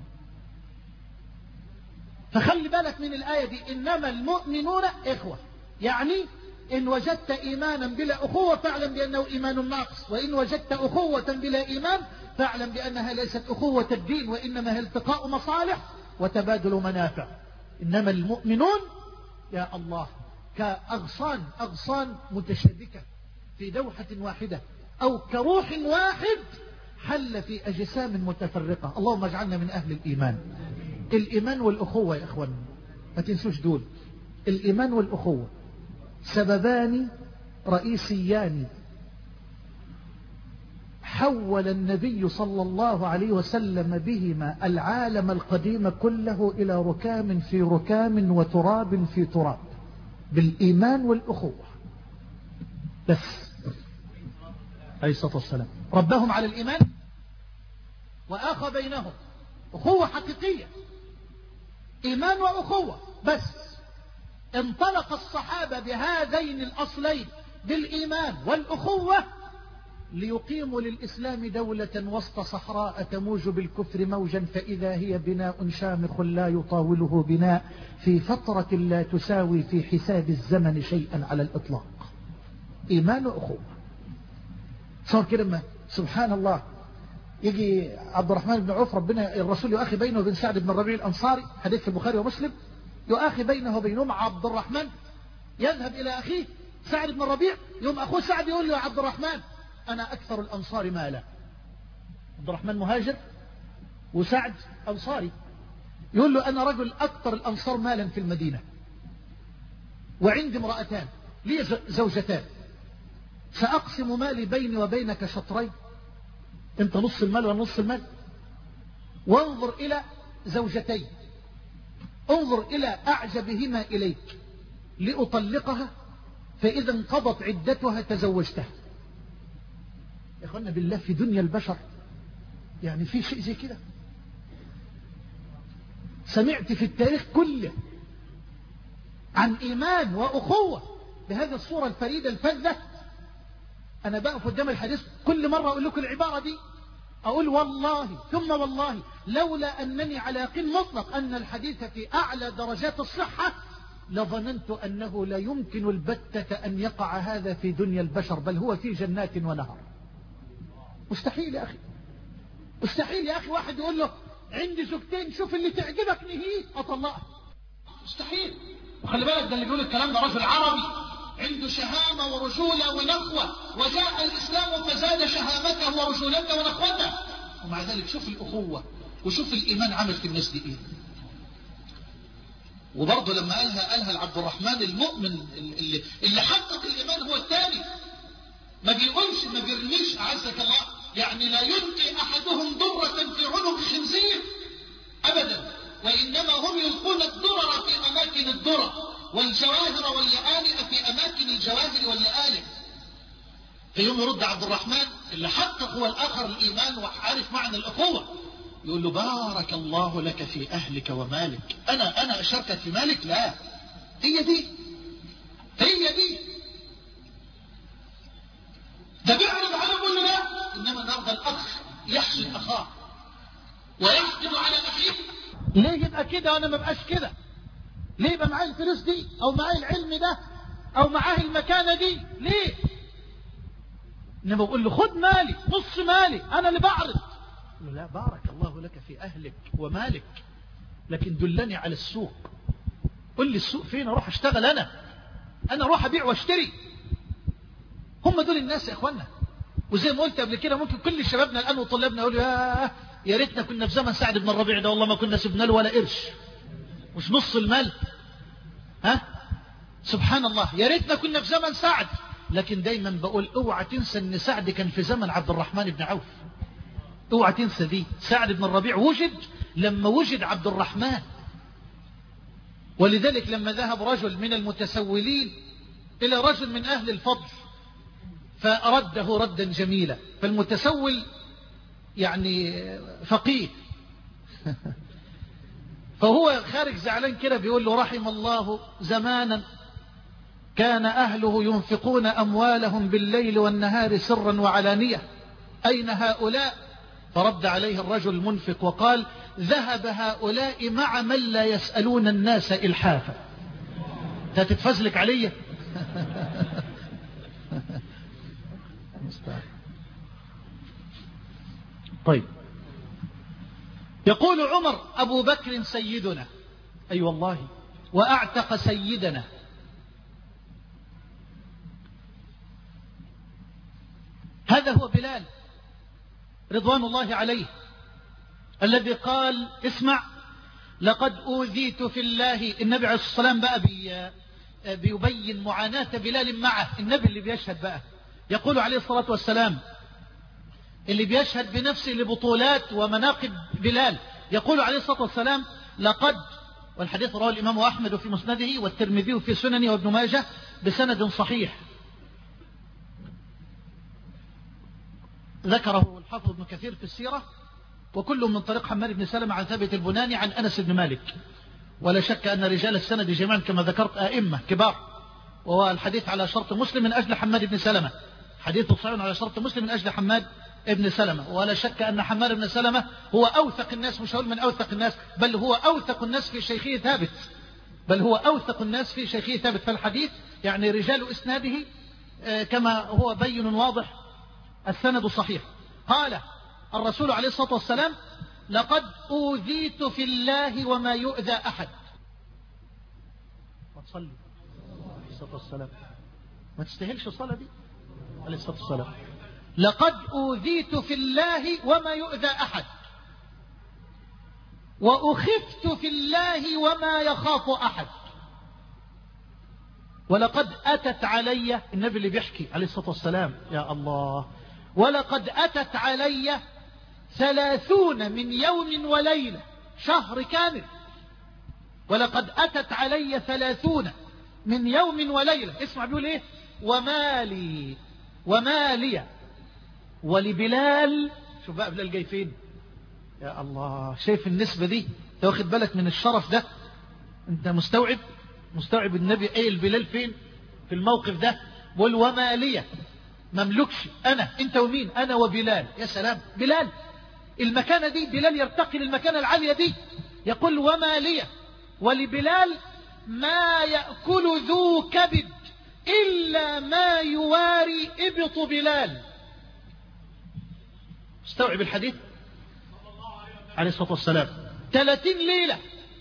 فخلي بالك من الآية دي، إنما المؤمنون إخوة، يعني إن وجدت إيمانا بلا أخوة فاعلم بأنه إيمان ناقص، وإن وجدت أخوة بلا إيمان فاعلم بأنها ليست أخوة الدين، وإنما هي التقاء مصالح وتبادل منافع. إنما المؤمنون يا الله كأغصان، أغصان متشابكة في دوحة واحدة، أو كروح واحد حل في أجسام متفرقة. اللهم اجعلنا من أهل الإيمان. الإيمان والأخوة يا إخوان ما تنسوش دول، الإيمان والأخوة سببان رئيسيان حول النبي صلى الله عليه وسلم بهما العالم القديم كله إلى ركام في ركام وتراب في تراب، بالإيمان والأخوة بس. عليه الصلاة والسلام ربهم على الإيمان وآخى بينهم أخوة حقيقية، إيمان وأخوة بس. انطلق الصحابة بهذين الأصلين بالإيمان والأخوة ليقيموا للإسلام دولة وسط صحراء تموج بالكفر موجا، فإذا هي بناء شامخ لا يطاوله بناء، في فترة لا تساوي في حساب الزمن شيئا على الإطلاق. إيمان وأخوة. صار كلمة سبحان الله، يجي عبد الرحمن بن عوف ربنا الرسول يؤخي بينه وبين سعد بن الربيع الأنصاري، حديث في البخاري ومسلم، يؤخي بينه وبينهم عبد الرحمن يذهب إلى أخيه سعد بن الربيع، يوم أخوه سعد يقول له يا عبد الرحمن أنا أكثر الأنصار مالا. عبد الرحمن مهاجر وسعد أنصاري، يقول له أنا رجل أكثر الأنصار مالا في المدينة، وعندي امرأتان لي زوجتان، سأقسم مالي بيني وبينك شطرين، انت نص المال ونص المال، وانظر إلى زوجتين، انظر إلى أعجبهما إليك لأطلقها، فإذا انقضت عدتها تزوجتها. يا أخوانا بالله في دنيا البشر يعني في شيء زي كده؟ سمعت في التاريخ كله عن إيمان وأخوة بهذه الصورة الفريدة الفذة؟ أنا بقف قدام الحديث كل مرة أقول لكم العبارة دي، أقول والله ثم والله لولا أنني على يقين مطلق أن الحديث في أعلى درجات الصحة لظننت أنه لا يمكن البتة أن يقع هذا في دنيا البشر، بل هو في جنات ونهر. مستحيل يا أخي، مستحيل يا أخي واحد يقول له عندي زوجتين شوف اللي تعجبك نهيه أطلقها، مستحيل. وخلي بالك ده اللي بيقول الكلام ده رجل عربي عنده شهامة ورجولة ونخوة، وجاء الإسلام فزاد شهامته أمانته ورجولته ونخوته. ومع ذلك شوف الأخوة وشوف الإيمان عمل في الناس دي إيه. وبرضه لما قالها قالها لعبد الرحمن المؤمن اللي, اللي حقق الإيمان هو الثاني، ما بيقولش ما بيرميش أعزك الله، يعني لا يلقي أحدهم درة في عنق خنزير أبدا، وإنما هم يلقون الدرر في أماكن الدرر والجواهر واللآلئ في أماكن الجواهر واللآلئ. في يوم يرد عبد الرحمن اللي حقق هو الآخر الإيمان وعارف معنى الأخوة، يقول له بارك الله لك في أهلك ومالك. أنا أنا أشاركك في مالك؟ لا، هي دي هي دي ده بيعرض على كل ده. إنما النهارده الأخ يحسد أخاه ويحقد على أخيه. ليه يبقى كده وأنا ما بقاش كده؟ ليه يبقى معايا الفلوس دي أو معايا العلم ده أو معايا المكانة دي؟ ليه؟ إنما بقول له خد مالي، نص مالي، أنا اللي بعرض. له لا، بارك الله لك في أهلك ومالك، لكن دلني على السوق. قل لي السوق فين أروح أشتغل، أنا أنا أروح أبيع واشتري. هم دول الناس يا إخوانا. وزي ما قلت قبل كده ممكن كل شبابنا الآن وطلابنا يقولوا يا يا ريتنا كنا في زمن سعد بن الربيع ده، والله ما كنا سبنا له ولا قرش، مش نص المال. ها سبحان الله، يا ريتنا كنا في زمن سعد. لكن دايما بقول اوعى تنسى ان سعد كان في زمن عبد الرحمن بن عوف. اوعى تنسى دي. سعد بن الربيع وجد لما وجد عبد الرحمن. ولذلك لما ذهب رجل من المتسولين إلى رجل من أهل الفضل فرده ردا جميلا، فالمتسول يعني فقيه فهو خارج زعلان كده بيقول له رحم الله زمانا كان أهله ينفقون أموالهم بالليل والنهار سرا وعلانية، أين هؤلاء؟ فرد عليه الرجل المنفق وقال ذهب هؤلاء مع من لا يسألون الناس إلحافا. تتفزلك علي طيب. يقول عمر أبو بكر سيدنا، أي أيوة والله، وأعتق سيدنا. هذا هو بلال رضوان الله عليه الذي قال اسمع لقد أوذيت في الله. النبي عليه الصلاة والسلام بقى بي بيبين معاناة بلال معه. النبي اللي بيشهد بقى يقول عليه الصلاة والسلام، اللي بيشهد بنفسه لبطولات ومناقب بلال، يقول عليه الصلاة والسلام لقد، والحديث رواه الإمام أحمد في مسنده والترمذي في سننه وابن ماجه بسند صحيح، ذكره الحافظ ابن كثير في السيرة، وكل من طريق حماد بن سلمة عن ثابت البناني عن أنس بن مالك. ولا شك أن رجال السند جميعا كما ذكرت أئمة كبار، وهو الحديث على شرط مسلم من أجل حماد بن سلمة، حديث صحيح على شرط مسلم من أجل حماد بن سلمة. ولا شك أن حماد بن سلمة هو أوثق الناس، مش هقول من أوثق الناس، بل هو أوثق الناس في شيخه ثابت، بل هو أوثق الناس في شيخه ثابت. فالحديث يعني رجال إسناده كما هو بين واضح السند صحيح. قال الرسول عليه الصلاة والسلام لقد أوذيت في الله وما يؤذى أحد. ما تصلي عليه الصلاة والسلام، ما تستاهلش الصلاة دي عليه الصلاة والسلام. لقد أوذيت في الله وما يؤذى أحد، وأخفت في الله وما يخاف أحد. ولقد أتت علي، النبي اللي بيحكي عليه الصلاة والسلام، يا الله، ولقد أتت علي ثلاثون من يوم وليلة، شهر كامل، ولقد أتت علي ثلاثون من يوم وليلة. اسمع بيقول ايه، ومالي ومالي ولبلال. شوف بقى بلال جاي فين، يا الله، شايف النسبة دي؟ انت واخد بالك من الشرف ده؟ انت مستوعب مستوعب النبي ايه البلال فين في الموقف ده؟ بقول ومالي، مملكش انا، انت ومين؟ انا وبلال. يا سلام، بلال المكانة دي، بلال يرتقي للمكانة العالية دي. يقول ومالي ولبلال ما يأكل ذو كبد إلا ما يواري إبط بلال. استوعب الحديث عليه الصلاة والسلام. ثلاثين ليلة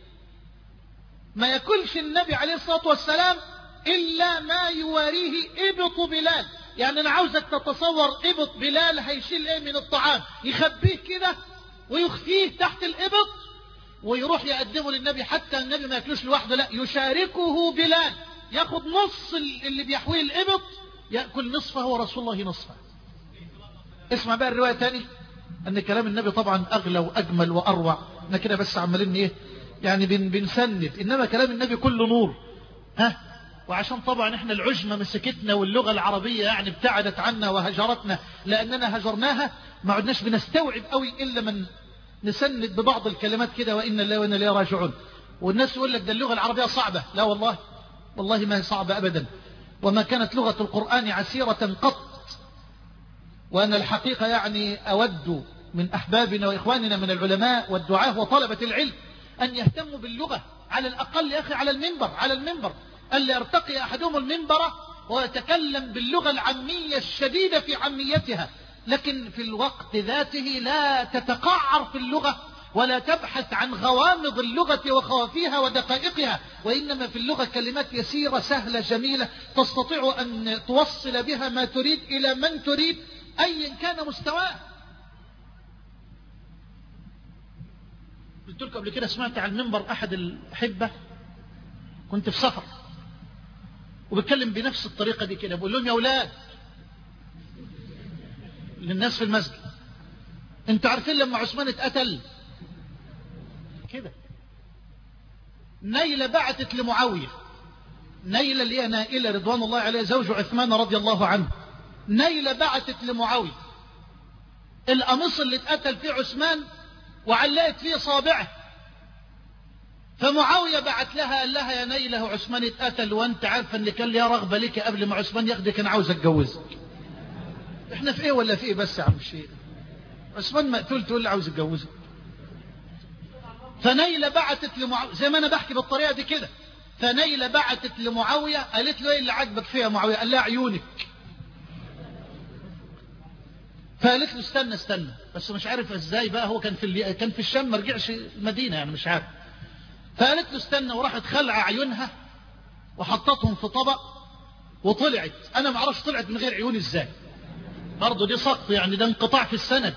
ما يأكلش النبي عليه الصلاة والسلام إلا ما يواريه إبط بلال، يعني أنا عاوزك تتصور إبط بلال هيشيل إيه من الطعام، يخبيه كده ويخفيه تحت الإبط ويروح يقدمه للنبي، حتى النبي ما ياكلوش لوحده، لا يشاركه بلال، ياخد نص اللي بيحويه الإبط يأكل نصفه ورسول الله نصفه. اسمع بقى الرواية تاني، أن كلام النبي طبعا أغلى وأجمل وأروع، احنا كده بس عمالين إيه يعني بن بنسند، إنما كلام النبي كله نور. ها، وعشان طبعا احنا العجمة مسكتنا واللغة العربية يعني ابتعدت عنا وهجرتنا لأننا هجرناها، ما عدناش بنستوعب قوي إلا من نسند ببعض الكلمات كده، وإن الله وإن إليه راجعون. والناس يقول لك ده اللغة العربية صعبة، لا والله، والله ما هي صعبة أبدا، وما كانت لغة القرآن عسيرة قط. وأنا الحقيقة يعني أود من أحبابنا وإخواننا من العلماء والدعاة وطلبة العلم أن يهتموا باللغة، على الأقل يا أخي على المنبر، على المنبر ألا يرتقي أحدهم المنبر ويتكلم باللغة العامية الشديدة في عاميتها، لكن في الوقت ذاته لا تتقعر في اللغة ولا تبحث عن غوامض اللغة وخوافيها ودقائقها، وإنما في اللغة كلمات يسيرة سهلة جميلة تستطيع أن توصل بها ما تريد إلى من تريد أيا كان مستواه. قلت لكم قبل كده، سمعت على المنبر أحد الأحبة، كنت في سفر وبتكلم بنفس الطريقة دي كده، بقول لهم يا أولاد للناس في المسجد، انتوا عارفين لما عثمان اتقتل كده نيلة بعتت لمعاوية، نيلة اللي هي نائلة رضوان الله عليه زوج عثمان رضي الله عنه، نيلة بعتت لمعاوية القميص اللي اتقتل فيه عثمان وعلقت فيه صابعه، فمعاوية بعت لها قال لها يا نيلة عثمان اتقتل وانت عارفة ان كان لي رغبة لك قبل ما عثمان ياخدك، انا عاوز اتجوزك. احنا في ايه ولا في ايه بس يا عم الشيخ، عثمان مقتول تقول لي عاوز اتجوزك. فنيلة بعتت لمعاوية زي ما انا بحكي بالطريقة دي كده، فنيلة بعتت لمعاوية قالت له ايه اللي عاجبك فيها يا معاوية، قال لها عيونك. فقالت له استنى استنى بس مش عارف ازاي بقى، هو كان في اللي كان في الشام ما رجعش المدينة يعني مش عارف. فقالت له استنى وراحت خلع عيونها وحطتهم في طبق وطلعت، انا ما اعرفش طلعت من غير عيون ازاي، برضه دي سقط يعني، ده انقطاع في السند.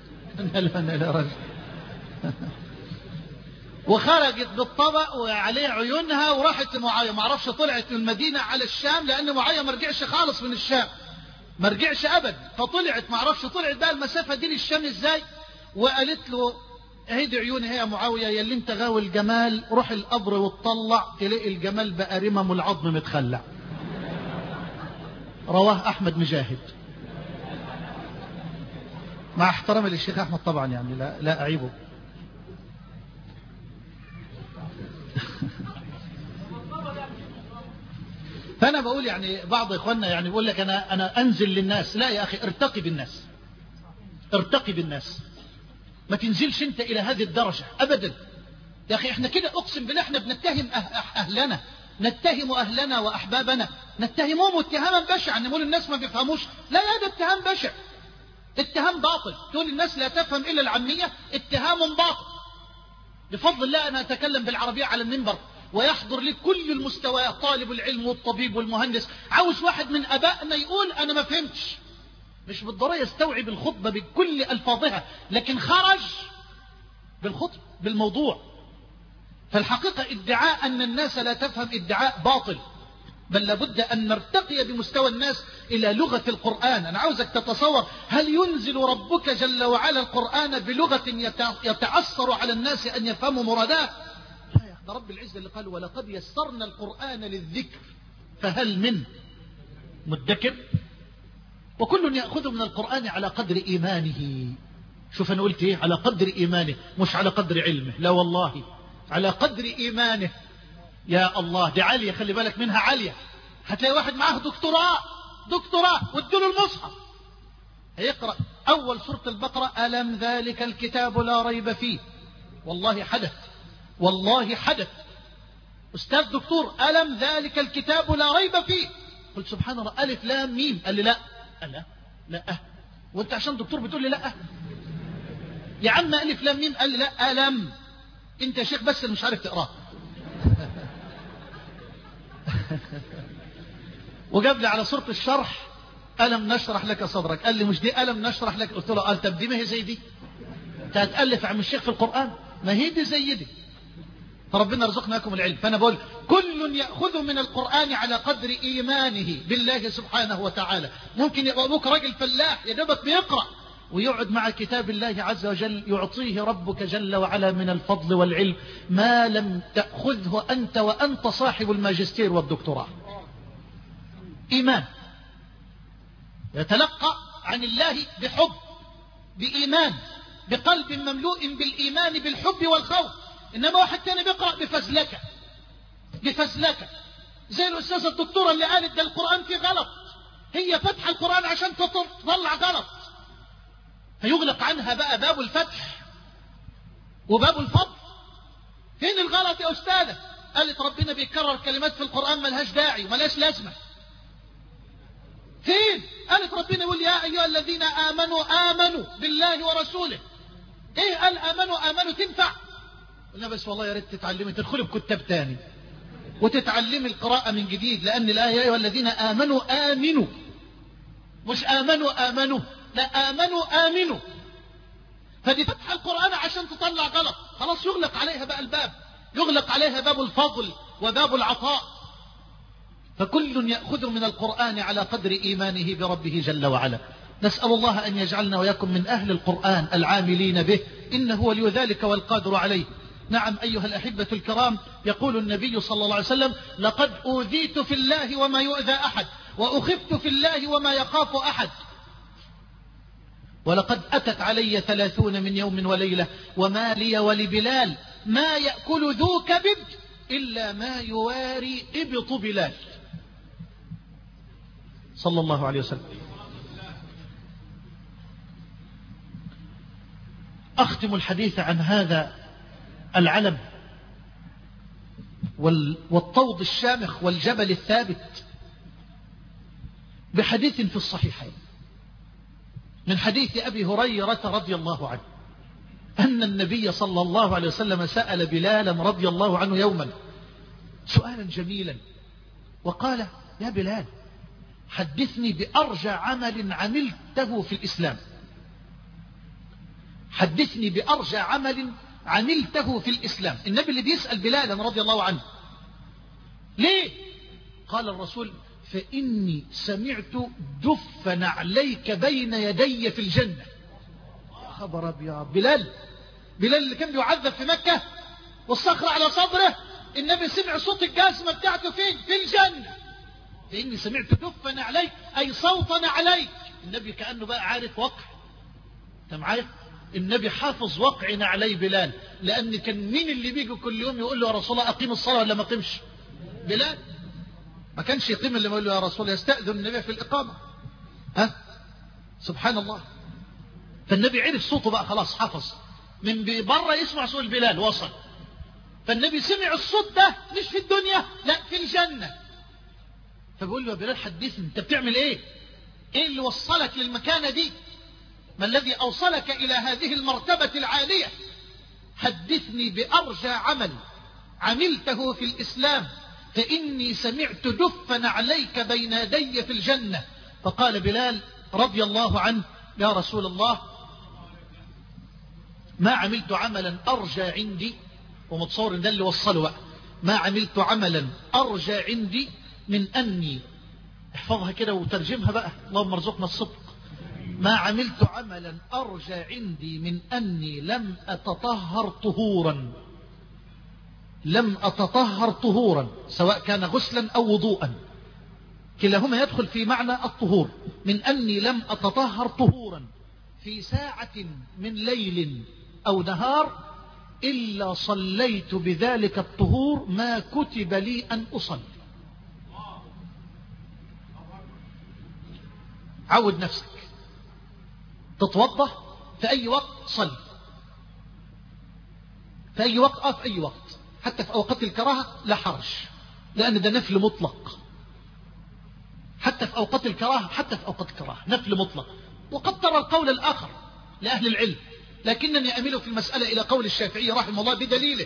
وخرجت بالطبق وعليه عيونها وراحت لمعاوية، ما اعرفش طلعت من المدينة على الشام لان معاوية ما رجعش خالص من الشام، ما رجعش ابدا، فطلعت ما اعرفش طلعت بقى المسافة دي للشام ازاي. وقالت له هيدي عيوني هي يا معاوية، يا اللي انت غاوي الجمال روح القبر وتطلع تلاقي الجمال بقى رمم والعظم متخلع. رواه احمد مجاهد، مع احترامي للشيخ احمد طبعا يعني لا, لا اعيبه. فانا بقول يعني بعض اخواننا يعني بيقول لك انا انا انزل للناس، لا يا اخي ارتقي بالناس، ارتقي بالناس، ما تنزلش انت الى هذه الدرجة ابدا يا اخي. احنا كده اقسم بالله احنا بنتهم اهلنا، نتهم اهلنا واحبابنا، نتهمهم اتهاما بشعا، نقول الناس ما بيفهموش، لا لا ده اتهام بشع، اتهام باطل، تقول الناس لا تفهم الا العامية، اتهام باطل. بفضل الله انا اتكلم بالعربية على المنبر ويحضر لي كل المستوى، طالب العلم والطبيب والمهندس، عاوز واحد من ابائنا يقول انا ما فهمتش، مش بالضرورة يستوعب الخطبة بكل الفاظها، لكن خرج بالخطبة بالموضوع. فالحقيقة ادعاء ان الناس لا تفهم ادعاء باطل، بل لابد ان نرتقي بمستوى الناس الى لغة القرآن. انا عاوزك تتصور، هل ينزل ربك جل وعلا القرآن بلغة يتعثر على الناس ان يفهموا مراداه؟ ده رب العزة اللي قال ولقد يسرنا القرآن للذكر فهل من مدكر. وكل يأخذ من القرآن على قدر إيمانه. شوف أنا قلت إيه؟ على قدر إيمانه، مش على قدر علمه، لا والله على قدر إيمانه. يا الله دي عالية، خلي بالك منها عالية. هتلاقي واحد معاه دكتوراه دكتوراه وادوله المصحف هيقرأ أول سورة البقرة ألم ذلك الكتاب لا ريب فيه، والله حدث والله حدث، أستاذ دكتور ألم ذلك الكتاب لا ريب فيه. قلت سبحان الله، ألف لام ميم، قال لي لا. قال لا لا وانت عشان دكتور بتقول لي لا يا عم ألف لام ميم؟ قال لي لا ألم، انت يا شيخ بس اللي مش عارف تقراه. وجاب لي على سورة الشرح ألم نشرح لك صدرك. قال لي مش دي ألم نشرح لك. قلت له قال طب دي ما هي زي دي؟ انت هتألف عم الشيخ في القرآن؟ ما هي دي زي دي. فربنا رزقنا لكم العلم. فأنا بقول كل يأخذ من القرآن على قدر إيمانه بالله سبحانه وتعالى. ممكن يبقى أبوك راجل فلاح يا دوبك بيقرأ ويقعد مع كتاب الله عز وجل، يعطيه ربك جل وعلا من الفضل والعلم ما لم تأخذه أنت وأنت صاحب الماجستير والدكتوراه. إيمان، يتلقى عن الله بحب، بإيمان، بقلب مملوء بالإيمان بالحب والخوف. إنما واحد تاني بيقرأ بفزلكة بفزلكة زي الأستاذة الدكتورة اللي قالت ده القرآن فيه غلط، هي فتح القرآن عشان تطلع غلط، فيغلق عنها بقى باب الفتح وباب الفضل. فين الغلط يا أستاذة؟ قالت ربنا بيكرر كلمات في القرآن ملهاش داعي وملهاش لازمة. فين؟ قالت ربنا يقول يا أيها الذين آمنوا آمنوا بالله ورسوله. إيه قال آمنوا آمنوا تنفع؟ قلنا بس والله يا ريت تتعلمي تدخلي بكتاب تاني وتتعلمي القراءة من جديد، لأن الآية يا أيها الذين آمنوا آمنوا، مش آمنوا آمنوا، لا آمنوا آمنوا. فدي فتح القرآن عشان تطلع غلط، خلاص يغلق عليها بقى الباب، يغلق عليها باب الفضل وباب العطاء. فكل يأخذ من القرآن على قدر إيمانه بربه جل وعلا. نسأل الله أن يجعلنا ويكن من أهل القرآن العاملين به، إنه ولي ذلك والقادر عليه. نعم أيها الأحبة الكرام، يقول النبي صلى الله عليه وسلم لقد أوذيت في الله وما يؤذى أحد، وأخفت في الله وما يخاف أحد، ولقد أتت علي ثلاثون من يوم وليلة وما لي ولبلال ما يأكل ذو كبد إلا ما يواري إبط بلال صلى الله عليه وسلم. أختم الحديث عن هذا العلم والطود الشامخ والجبل الثابت بحديث في الصحيحين من حديث أبي هريرة رضي الله عنه أن النبي صلى الله عليه وسلم سأل بلالا رضي الله عنه يوما سؤالا جميلا وقال يا بلال حدثني بأرجى عمل عملته في الإسلام، حدثني بأرجى عمل عملته في الإسلام. النبي اللي بيسأل بلالا رضي الله عنه ليه؟ قال الرسول فإني سمعت دف نعليك بين يدي في الجنة. خبر أبيض، بلال بلال اللي كان بيعذب في مكة والصخرة على صدره، النبي سمع صوت الجزمة بتاعته فين؟ في الجنة. فإني سمعت دف نعليك أي صوت نعليك. النبي كأنه بقى عارف وقع، انت معايا؟ النبي حافظ وقع نعلي بلال، لأن كان مين اللي بيجي كل يوم يقول له يا رسول الله أقيم الصلاة ولا ما أقيمش؟ بلال. ما كانش يقيم اللي يقول له يا رسول الله، يستأذن النبي في الإقامة. ها سبحان الله. فالنبي عرف صوته بقى خلاص، حفظ من بره يسمع صوت بلال وصل. فالنبي سمع الصوت ده مش في الدنيا، لا في الجنة. فبيقول له يا بلال حدثني انت بتعمل ايه؟ ايه اللي وصلك للمكانة دي؟ ما الذي أوصلك إلى هذه المرتبة العالية؟ حدثني بأرجى عمل عملته في الإسلام فإني سمعت دفا عليك بين يدي في الجنة. فقال بلال رضي الله عنه يا رسول الله ما عملت عملا أرجى عندي، ومتصور ده اللي وصله بقى، ما عملت عملا أرجى عندي من أني، احفظها كده وترجمها بقى اللهم ارزقنا الصدق، ما عملت عملا أرجى عندي من أني لم أتطهر طهورا، لم أتطهر طهورا سواء كان غسلا أو وضوءا، كلاهما يدخل في معنى الطهور، من أني لم أتطهر طهورا في ساعة من ليل أو نهار إلا صليت بذلك الطهور ما كتب لي أن أصلي. عود نفسك تتوضأ في أي وقت، صلي في أي وقت، أه في أي وقت، حتى في أوقات الكراهة لا حرج، لأن ده نفل مطلق، حتى في أوقات الكراهة، حتى في أوقات الكراهة نفل مطلق. وقد ترى القول الآخر لأهل العلم، لكنني أميل في المسألة إلى قول الشافعي رحمه الله بدليله.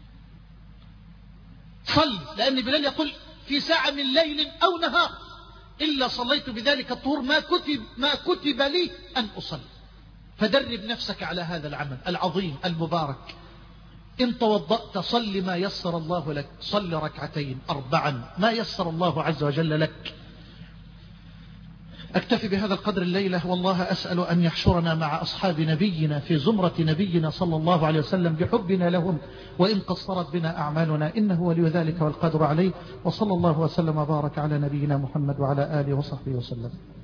صل، لأن بلال يقول في ساعة من ليل أو نهار، إلا صليت بذلك الطهور ما كتب, ما كتب لي أن أصلي. فدرب نفسك على هذا العمل العظيم المبارك. إن توضأت صل ما يسر الله لك، صل ركعتين أربعا ما يسر الله عز وجل لك. أكتفي بهذا القدر الليلة، والله أسأل أن يحشرنا مع أصحاب نبينا في زمرة نبينا صلى الله عليه وسلم بحبنا لهم، وإن قصرت بنا أعمالنا إنه ولي ذلك والقدر عليه. وصلى الله وسلم وبارك على نبينا محمد وعلى آله وصحبه وسلم.